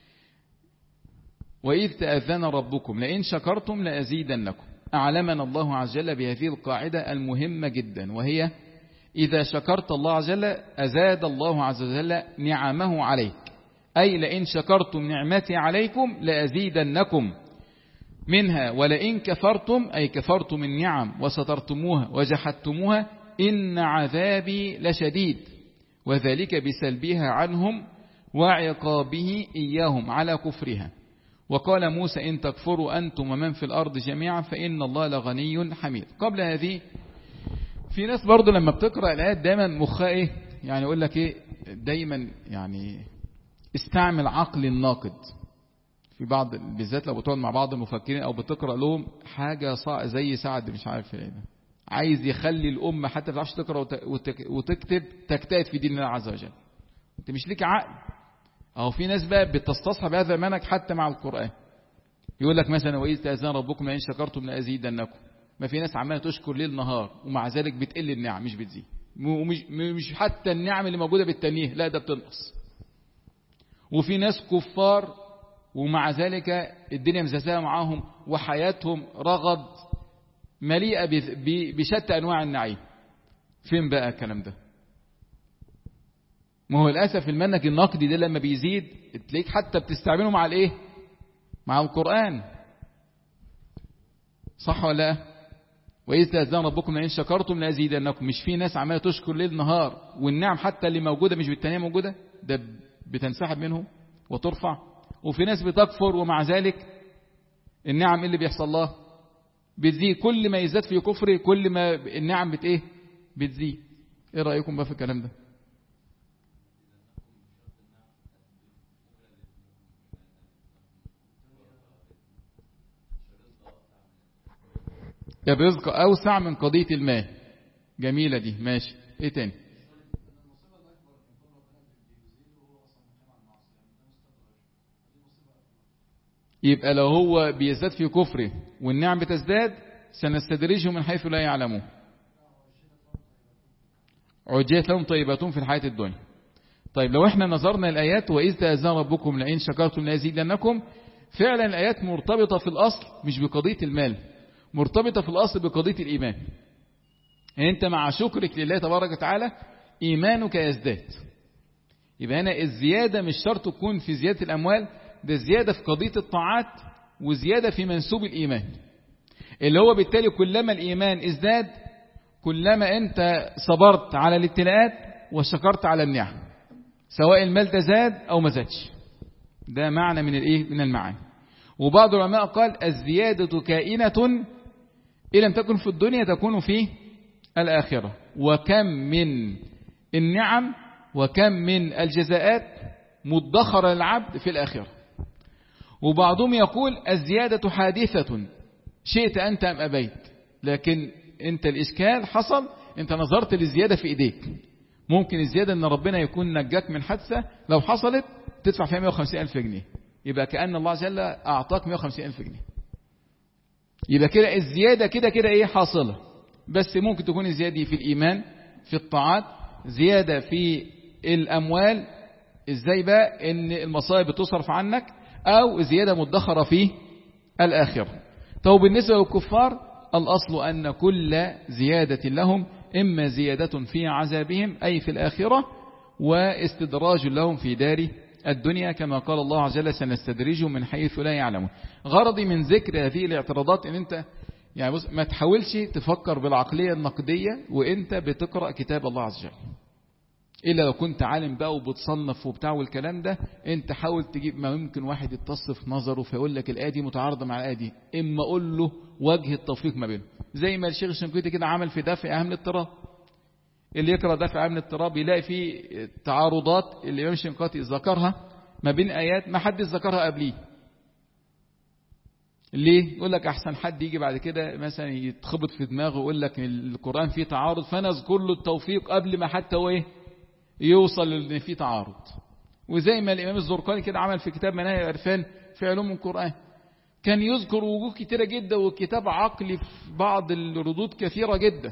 وإذ تأذن ربكم لئن شكرتم لأزيدنكم. أعلمنا الله عز وجل بهذه القاعدة المهمة جدا، وهي إذا شكرت الله عز وجل أزاد الله عز وجل نعمه عليك، أي لئن شكرتم نعمتي عليكم لأزيدنكم منها ولئن كفرتم أي كفرتم النعم وسترتموها وجحدتموها إن عذابي لشديد، وذلك بسلبها عنهم وعقابه إياهم على كفرها. وقال موسى إن تكفروا أنتم ومن في الأرض جميعا فإن الله لغني حميد. قبل هذه في ناس برضو لما بتقرأ الآيات دايما مخها إيه يعني يقول لك إيه دايما يعني استعمل عقل الناقد. في بعض بالذات لو بتقعد مع بعض المفكرين أو بتقرأ لهم حاجة زي سعد مش عارف إيه ده، عايز يخلي الأمة حتى ما تعرفش تقرأ وتكتب تجتهد في دين الله عز وجل. أنت مش ليك عقل. أو في ناس بقى بتستصحب هذا المنهج حتى مع القرآن، يقول لك مثلا وإذ تأذن ربكم لئن شكرتم لأزيدنكم. ما في ناس عمالة تشكر ليل نهار ومع ذلك بتقل النعم مش بتزيد، ومش مش حتى النعم اللي موجودة بالتنيه لا ده بتنقص. وفي ناس كفار ومع ذلك الدنيا مزازاه معاهم وحياتهم رغد مليئة بشتى أنواع النعيم. فين بقى الكلام ده؟ ما هو للأسف المنهج النقدي ده لما بيزيد تلاقيك حتى بتستعمله مع الايه؟ مع القرآن. صح ولا لا؟ وإذ تأذن ربكم لئن شكرتم لأزيدنكم. مش في ناس عمالة تشكر ليل نهار والنعم حتى اللي موجودة مش بالتانية موجودة، ده بتنسحب منهم وترفع. وفي ناس بتكفر ومع ذلك النعم اللي بيحصل الله بتزيد، كل ما يزداد في كفره كل ما النعم بت ايه بتزيد. ايه رأيكم بقى في الكلام ده؟ يا برزق اوسع من قضية المال. جميلة دي ماشي. ايه تاني؟ يبقى لو هو بيزداد في كفره والنعم بتزداد سنستدرجهم من حيث لا يعلمون. عجلت لهم طيباتهم في الحياة الدنيا. طيب لو احنا نظرنا الآيات وإذ تأذن ربكم لئن شكرتم لأزيدنكم، فعلا الآيات مرتبطة في الأصل مش بقضية المال، مرتبطة في الأصل بقضية الإيمان. يعني أنت مع شكرك لله تبارك وتعالى إيمانك يزداد. يبقى هنا الزيادة مش شرط تكون في زيادة الأموال، ده زيادة في قضية الطاعات وزيادة في منسوب الإيمان، اللي هو بالتالي كلما الإيمان ازداد كلما أنت صبرت على الابتلاءات وشكرت على النعم، سواء المال ده زاد أو ما زادش. ده معنى من الإيه من المعاني. وبعض العلماء قال الزيادة كائنة إن لم تكن في الدنيا تكون في الآخرة، وكم من النعم وكم من الجزاءات مدخرة للعبد في الآخرة. وبعضهم يقول الزيادة حادثة شئت أنت أم أبيت، لكن أنت الإشكال حصل أنت نظرت للزيادة في إيديك. ممكن الزيادة أن ربنا يكون نجاك من حادثة لو حصلت تدفع فيها مئة وخمسين ألف جنيه، يبقى كأن الله جل أعطاك مئة وخمسين ألف جنيه. يبقى كده الزيادة كده كده إيه حاصلة، بس ممكن تكون الزيادة في الإيمان في الطاعات، زيادة في الأموال إزاي بقى إن المصائب بتصرف عنك، أو زيادة مدخرة في الآخرة. طب بالنسبة للكفار الأصل أن كل زيادة لهم إما زيادة في عذابهم أي في الآخرة واستدراج لهم في دار الدنيا، كما قال الله عز وجل سنستدرجهم من حيث لا يعلمون. غرضي من ذكر هذه الاعتراضات ان انت يعني بص ما تحاولش تفكر بالعقلية النقدية وانت بتقرأ كتاب الله عز وجل، إلا لو كنت عالم بقى وبتصنف وبتاع والكلام ده. انت حاول تجيب، ما ممكن واحد يتصف نظره فيقول لك الآية دي متعارضة مع الآية دي، إما أقول له وجه التوفيق ما بينهم، زي ما الشيخ الشنقيطي كده عمل في دافع أهم الاضطراب. اللي يقرأ دافع أهم الاضطراب يلاقي فيه تعارضات الإمام الشنقيطي ذكرها ما بين آيات ما حد ذكرها قبليه. ليه؟ يقول لك أحسن حد يجي بعد كده مثلا يتخبط في دماغه ويقول لك القرآن فيه تعارض، فنذكر له التوفيق قبل ما حتى هو ايه يوصل ان فيه تعارض. وزي ما الإمام الزرقاني كده عمل في كتاب مناهج العرفان في علوم القرآن، كان يذكر وجوه كتيرة جدا وكتاب عقلي في بعض الردود كثيرة جدا.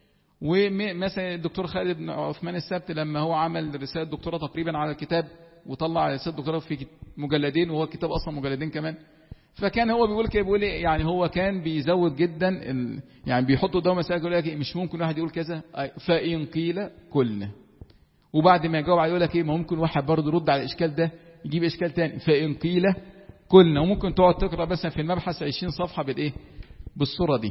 ومثلا الدكتور خالد بن عثمان السبت لما هو عمل رسالة دكتوراه تقريبا على الكتاب وطلع رسالة دكتوراه في مجلدين، وهو الكتاب أصلا مجلدين كمان، فكان هو بيقول كده بيقول يعني هو كان بيزود جدا ال... يعني بيحطوا ده مسائل يقول لك مش ممكن واحد يقول كذا فإن قيل كلنا، وبعد ما يجاوب يقول لك ايه ما ممكن واحد برضه يرد على الإشكال ده يجيب إشكال تاني فإن قيل كلنا. وممكن تقعد تقرأ بس في المبحث عشرين صفحة بالإيه بالصورة دي.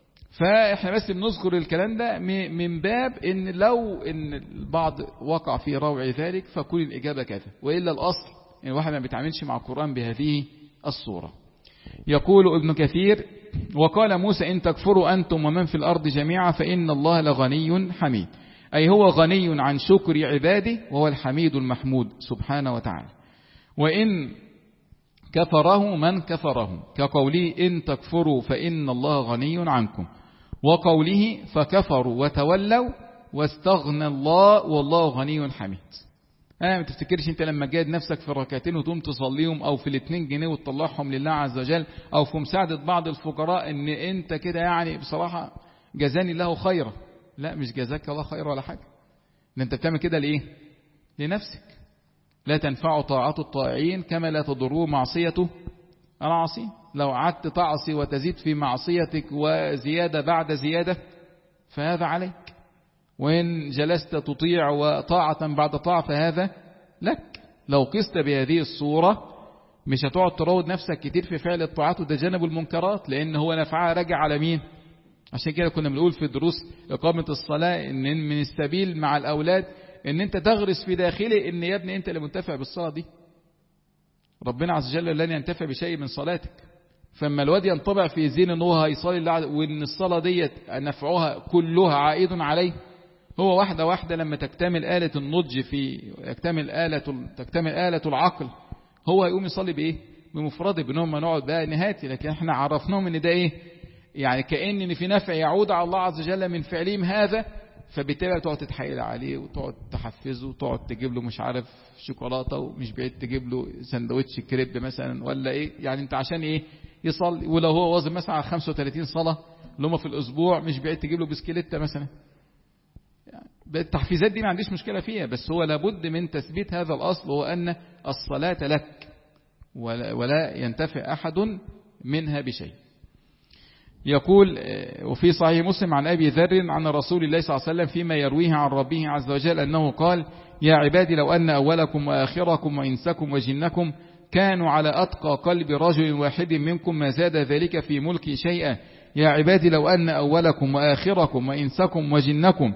فإحنا بس بنذكر الكلام ده من باب إن لو إن البعض وقع في روع ذلك فكل الإجابة كذا، وإلا الأصل إن الواحد ما بيتعاملش مع القرآن بهذه الصورة. يقول ابن كثير وقال موسى إن تكفروا أنتم ومن في الأرض جميعا فإن الله لغني حميد، أي هو غني عن شكر عباده وهو الحميد المحمود سبحانه وتعالى. وإن كفره من كفره كقوله إن تكفروا فإن الله غني عنكم، وقوله فكفروا وتولوا واستغنى الله والله غني حميد. أنا ما تفتكرش أنت لما جاهد نفسك في الركعتين وتقوم تصليهم أو في الاثنين جنيه وتطلعهم لله عز وجل أو في مساعدة بعض الفقراء إن أنت كده يعني بصراحة جزاني الله خيرا. لا، مش جزاك الله خير ولا حاجة، لأن أنت بتعمل كده لإيه؟ لنفسك. لا تنفع طاعة الطائعين كما لا تضر معصية العاصين. لو عدت تعصي وتزيد في معصيتك وزيادة بعد زيادة فهذا عليك، وإن جلست تطيع وطاعة بعد طاعة فهذا لك. لو قست بهذه الصورة مش هتقعد تراود نفسك كتير في فعل الطاعات وتجنب المنكرات، لأن هو نفعها راجع على مين؟ عشان كده كنا بنقول في دروس إقامة الصلاة إن من السبيل مع الأولاد إن أنت تغرس في داخله إن يا ابني أنت اللي منتفع بالصلاة دي، ربنا عز وجل لن ينتفع بشيء من صلاتك. فما الواد ينطبع في ذهنه إن هو هيصلي وإن الصلاة ديت نفعها كلها عائد عليه، هو واحدة واحدة لما تكتمل آلة النضج في يكتمل آلة تكتمل آلة العقل هو هيقوم يصلي بإيه؟ بمفرده. بنهم ما نقعد بقى نهاتي، لكن احنا عرفناهم إن ده إيه؟ يعني كأن إن في نفع يعود على الله عز وجل من فعلهم هذا، فبالتالي تقعد تتحايل عليه وتقعد تحفزه وتقعد تجيب له مش عارف شوكولاته ومش بعيد تجيب له سندوتش كريب مثلا ولا ايه، يعني انت عشان ايه يصلي. ولو هو واظب مثلا على خمسة وثلاثين صلاه اللي هم في الاسبوع مش بعيد تجيب له بسكليته مثلا. يعني التحفيزات دي ما عنديش مشكله فيها، بس هو لابد من تثبيت هذا الاصل، وهو ان الصلاه لك ولا, ولا ينتفع احد منها بشيء. يقول وفي صحيح مسلم عن أبي ذر عن رسول الله صلى الله عليه وسلم فيما يرويه عن ربه عز وجل أنه قال: يا عبادي لو أن أولكم وآخركم وإنسكم وجنكم كانوا على أتقى قلب رجل واحد منكم ما زاد ذلك في ملكي شيئا. يا عبادي لو أن أولكم وآخركم وإنسكم وجنكم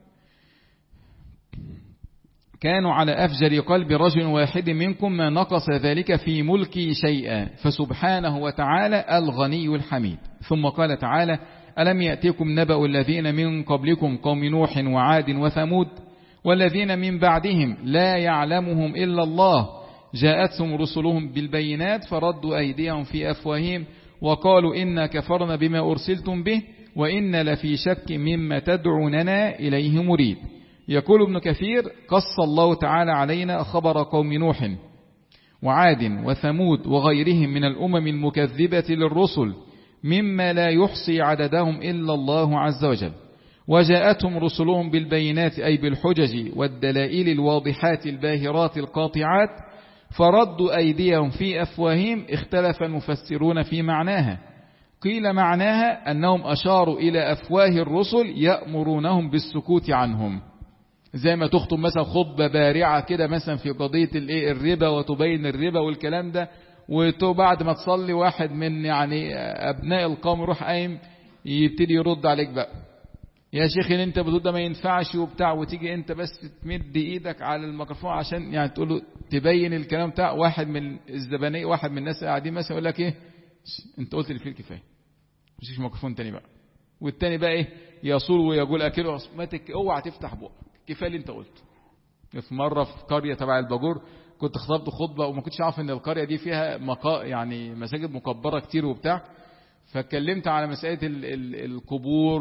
كانوا على أفجر قلب رجل واحد منكم ما نقص ذلك في ملكي شيئا. فسبحانه وتعالى الغني الحميد. ثم قال تعالى: ألم يأتكم نبأ الذين من قبلكم قوم نوح وعاد وثمود والذين من بعدهم لا يعلمهم إلا الله جاءتهم رسلهم بالبينات فردوا أيديهم في أفواههم وقالوا إنا كفرنا بما أرسلتم به وإنا لفي شك مما تدعوننا إليه مريب. يقول ابن كثير: قص الله تعالى علينا خبر قوم نوح وعاد وثمود وغيرهم من الأمم المكذبة للرسل مما لا يحصي عددهم إلا الله عز وجل. وجاءتهم رسلهم بالبينات أي بالحجج والدلائل الواضحات الباهرات القاطعات فردوا أيديهم في أفواههم. اختلف المفسرون في معناها، قيل معناها أنهم أشاروا إلى أفواه الرسل يأمرونهم بالسكوت عنهم، زي ما تخطب مثلا خطبة بارعة كده مثلا في قضية الربا وتبين الربا والكلام ده، وبعد ما تصلي واحد من يعني أبناء القوم يروح قايم يبتدي يرد عليك بقى: يا شيخ اللي انت بتقول ده ما ينفعش وبتاع، وتيجي انت بس تمد ايدك على الميكروفون عشان يعني تقول له تبين الكلام بتاع واحد من الزبانية، واحد من الناس قاعدين مثلا يقول لك ايه انت قلت اللي فيه الكفايه مش ميكروفون تاني بقى، والتاني بقى ايه يصول ويقول اكله عصمتك اوعى تفتح بقك كفايه اللي انت قلته. في مره في قريه تبع الباجور كنت خطبت خطبه وما كنتش عارف ان القريه دي فيها مقا يعني مساجد مكبره كتير وبتاع، فاتكلمت على مسألة القبور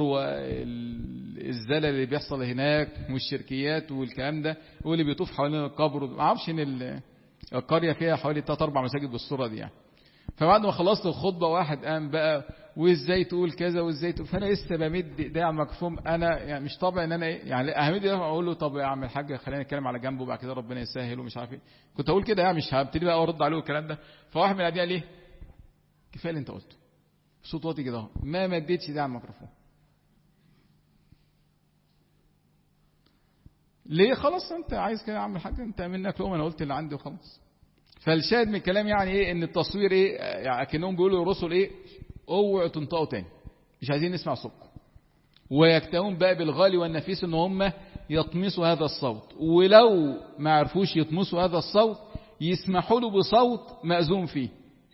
والزلل اللي بيحصل هناك والشركيات والكلام ده واللي بيطوف حوالين القبر. ما اعرفش ان القرية فيها حوالي ثلاث أربع مساجد بالصورة دي يعني. فبعد ما خلصت الخطبة واحد قام بقى وازاي تقول كذا وازاي تقول، فانا لسه بمد ايدي على المكفوم، انا يعني مش طبعا ان انا ايه يعني اهمدي اقول له طب يا عم الحاج خلينا نتكلم على جنبه وبعد كده ربنا يسهل ومش عارف ايه، كنت اقول كده يعني مش هبتدي بقى ارد عليه والكلام ده. فواحد من القاعدين قال ليه كفايه اللي انت قلته صوت واطي كده ما مديتش ده على الميكروفون ليه؟ خلاص انت عايز كده يا عم الحاج انت منك لقمه انا قلت اللي عندي وخلاص. فالشاهد من الكلام يعني ايه ان التصوير ايه يعني اكنهم بيقولوا الرسل ايه اوعوا تنطقوا تاني مش عايزين نسمع صوتكم، ويكتئون بقى بالغالي والنفيس ان هم يطمسوا هذا الصوت، ولو ما عرفوش يطمسوا هذا الصوت يسمحوا له بصوت مأذون فيه،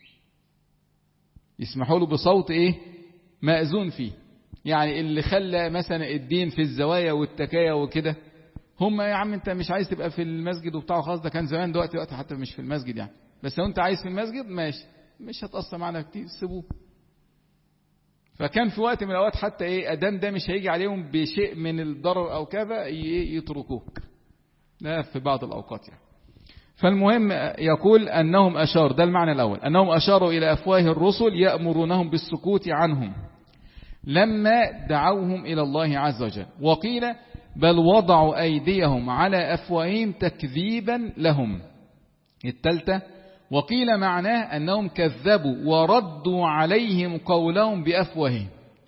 يسمحوا له بصوت ايه مأذون فيه. يعني اللي خلى مثلا الدين في الزوايا والتكايا وكده هم يا عم انت مش عايز تبقى في المسجد وبتاعه خلاص، ده كان زمان دلوقتي وقت حتى مش في المسجد يعني، بس لو انت عايز في المسجد ماشي مش هتأثر معنا كتير سيبوه. فكان في وقت من الاوقات حتى ايه ادام ده مش هيجي عليهم بشيء من الضرر او كذا يتركوك، ده في بعض الاوقات يعني. فالمهم يقول أنهم أشار، ده المعنى الأول، أنهم أشاروا إلى أفواه الرسل يأمرونهم بالسكوت عنهم لما دعوهم إلى الله عز وجل. وقيل بل وضعوا أيديهم على أفواههم تكذيبا لهم. الثالثة وقيل معناه أنهم كذبوا وردوا عليهم قولهم بأفواههم.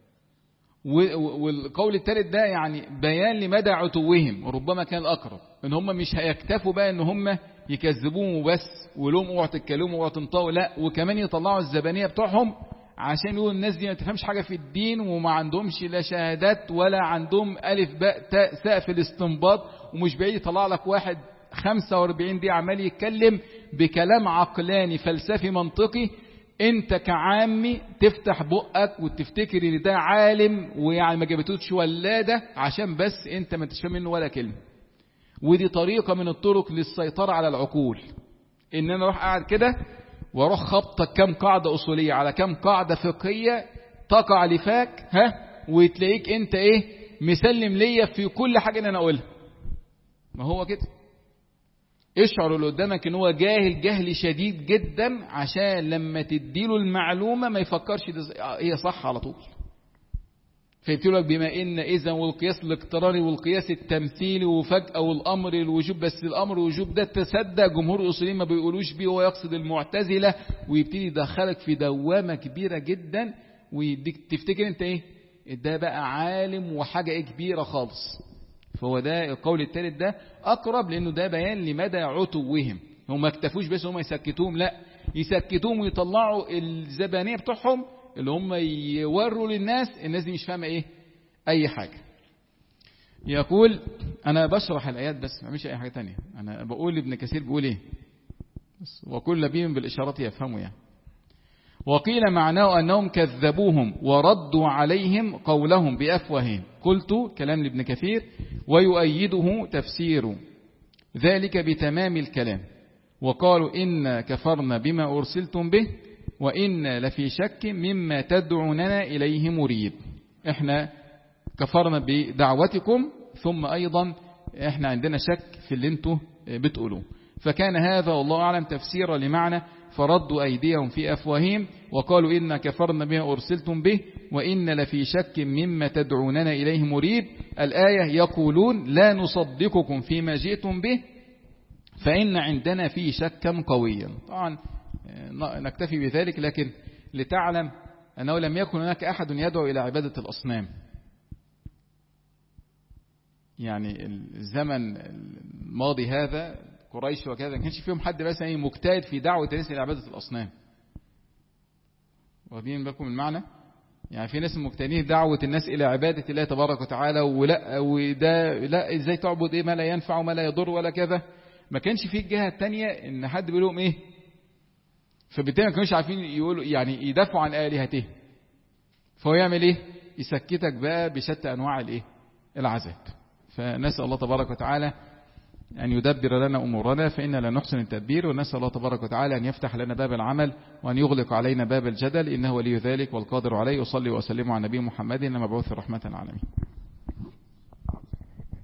والقول الثالث ده يعني بيان لمدى عتوهم، وربما كان الأقرب ان هم مش هيكتفوا بقى ان هم يكذبوهم وبس ولهم اوعوا تتكلموا اوعوا تنطقوا، لا وكمان يطلعوا الزبانية بتوعهم عشان يقولوا الناس دي ما تفهمش حاجة في الدين وما عندهمش لا شهادات ولا عندهم ألف باء تاء ساء في الاستنباط، ومش بعيد يطلع لك واحد خمسة واربعين دي عمال يتكلم بكلام عقلاني فلسفي منطقي، انت كعامي تفتح بقك وتفتكر ان ده عالم ويعني ما جابتوش ولادة عشان بس انت ما تشفى منه ولا كلمة. ودي طريقة من الطرق للسيطرة على العقول، ان انا اروح قاعد كده واروح خبطك كم قاعدة اصولية على كم قاعدة فقهية تقع لفاك ها وتلاقيك انت ايه مسلم ليا في كل حاجة ان انا اقولها. ما هو كده، اشعر اللي قدامك ان هو جاهل جهل شديد جدا، عشان لما تديله المعلومة ما يفكرش هي صح على طول. فيبتلوا لك بما ان اذا والقياس الاقتراني والقياس التمثيلي وفجأة والامر الوجوب، بس الامر الوجوب ده تصدق جمهور الاصوليين ما بيقولوش بيه، هو يقصد المعتزلة، ويبتدي يدخلك في دوامة كبيرة جدا، ويديك تفتكر انت ايه ده بقى عالم وحاجة ايه كبيرة خالص. فهو ده القول الثالث ده اقرب، لانه ده بيان لمدى عتوهم. هم ما اكتفوش بس هم يسكتوهم، لا يسكتوهم ويطلعوا الزبانية بتوعهم اللي هم يوروا للناس الناس دي مش فاهمة ايه اي حاجة. يقول انا بشرح الايات بس ما مش اي حاجة تانية، انا بقول ابن كثير بيقول ايه بس، وكل نبي بالاشارات يفهموا يعني. وقيل معناه أنهم كذبوهم وردوا عليهم قولهم بأفواههم. قلت كلام لابن كثير ويؤيده تفسير ذلك بتمام الكلام، وقالوا إن كفرنا بما أرسلتم به وإن لفي شك مما تدعوننا إليه مريب. إحنا كفرنا بدعوتكم، ثم أيضا إحنا عندنا شك في اللي انتوا بتقولوه. فكان هذا والله أعلم تفسيرا لمعنى فردوا أيديهم في أفواههم وقالوا إن كفرنا بما أرسلتم به وإن لفي شك مما تدعوننا إليه مريب. الآية يقولون لا نصدقكم فيما جئتم به فإن عندنا فيه شكا قويا. طبعا نكتفي بذلك، لكن لتعلم أنه لم يكن هناك أحد يدعو إلى عبادة الأصنام. يعني الزمن الماضي هذا قريش وكذا ما كانش فيهم حد بس يعني مجتهد في دعوة الناس إلى عبادة الأصنام. واخدين بالكم المعنى؟ يعني في ناس مجتهدين دعوة الناس إلى عبادة الله تبارك وتعالى، ولا وده لا إزاي تعبد إيه ما لا ينفع وما لا يضر ولا كذا. ما كانش في الجهة التانية إن حد بيقول لهم إيه، فبالتالي ما كانوش عارفين يقولوا يعني يدافعوا عن آلهته. فهو يعمل إيه؟ يسكتك بقى بشتى أنواع الإيه؟ العذاب. فنسأل الله تبارك وتعالى أن يدبر لنا أمورنا، فإنا لا نحسن التدبير، ونسأل الله تبارك وتعالى أن يفتح لنا باب العمل وأن يغلق علينا باب الجدل، إنه ولي ذلك والقادر عليه. أصلي وأسلم على نبي محمد المبعوث رحمة العالمين.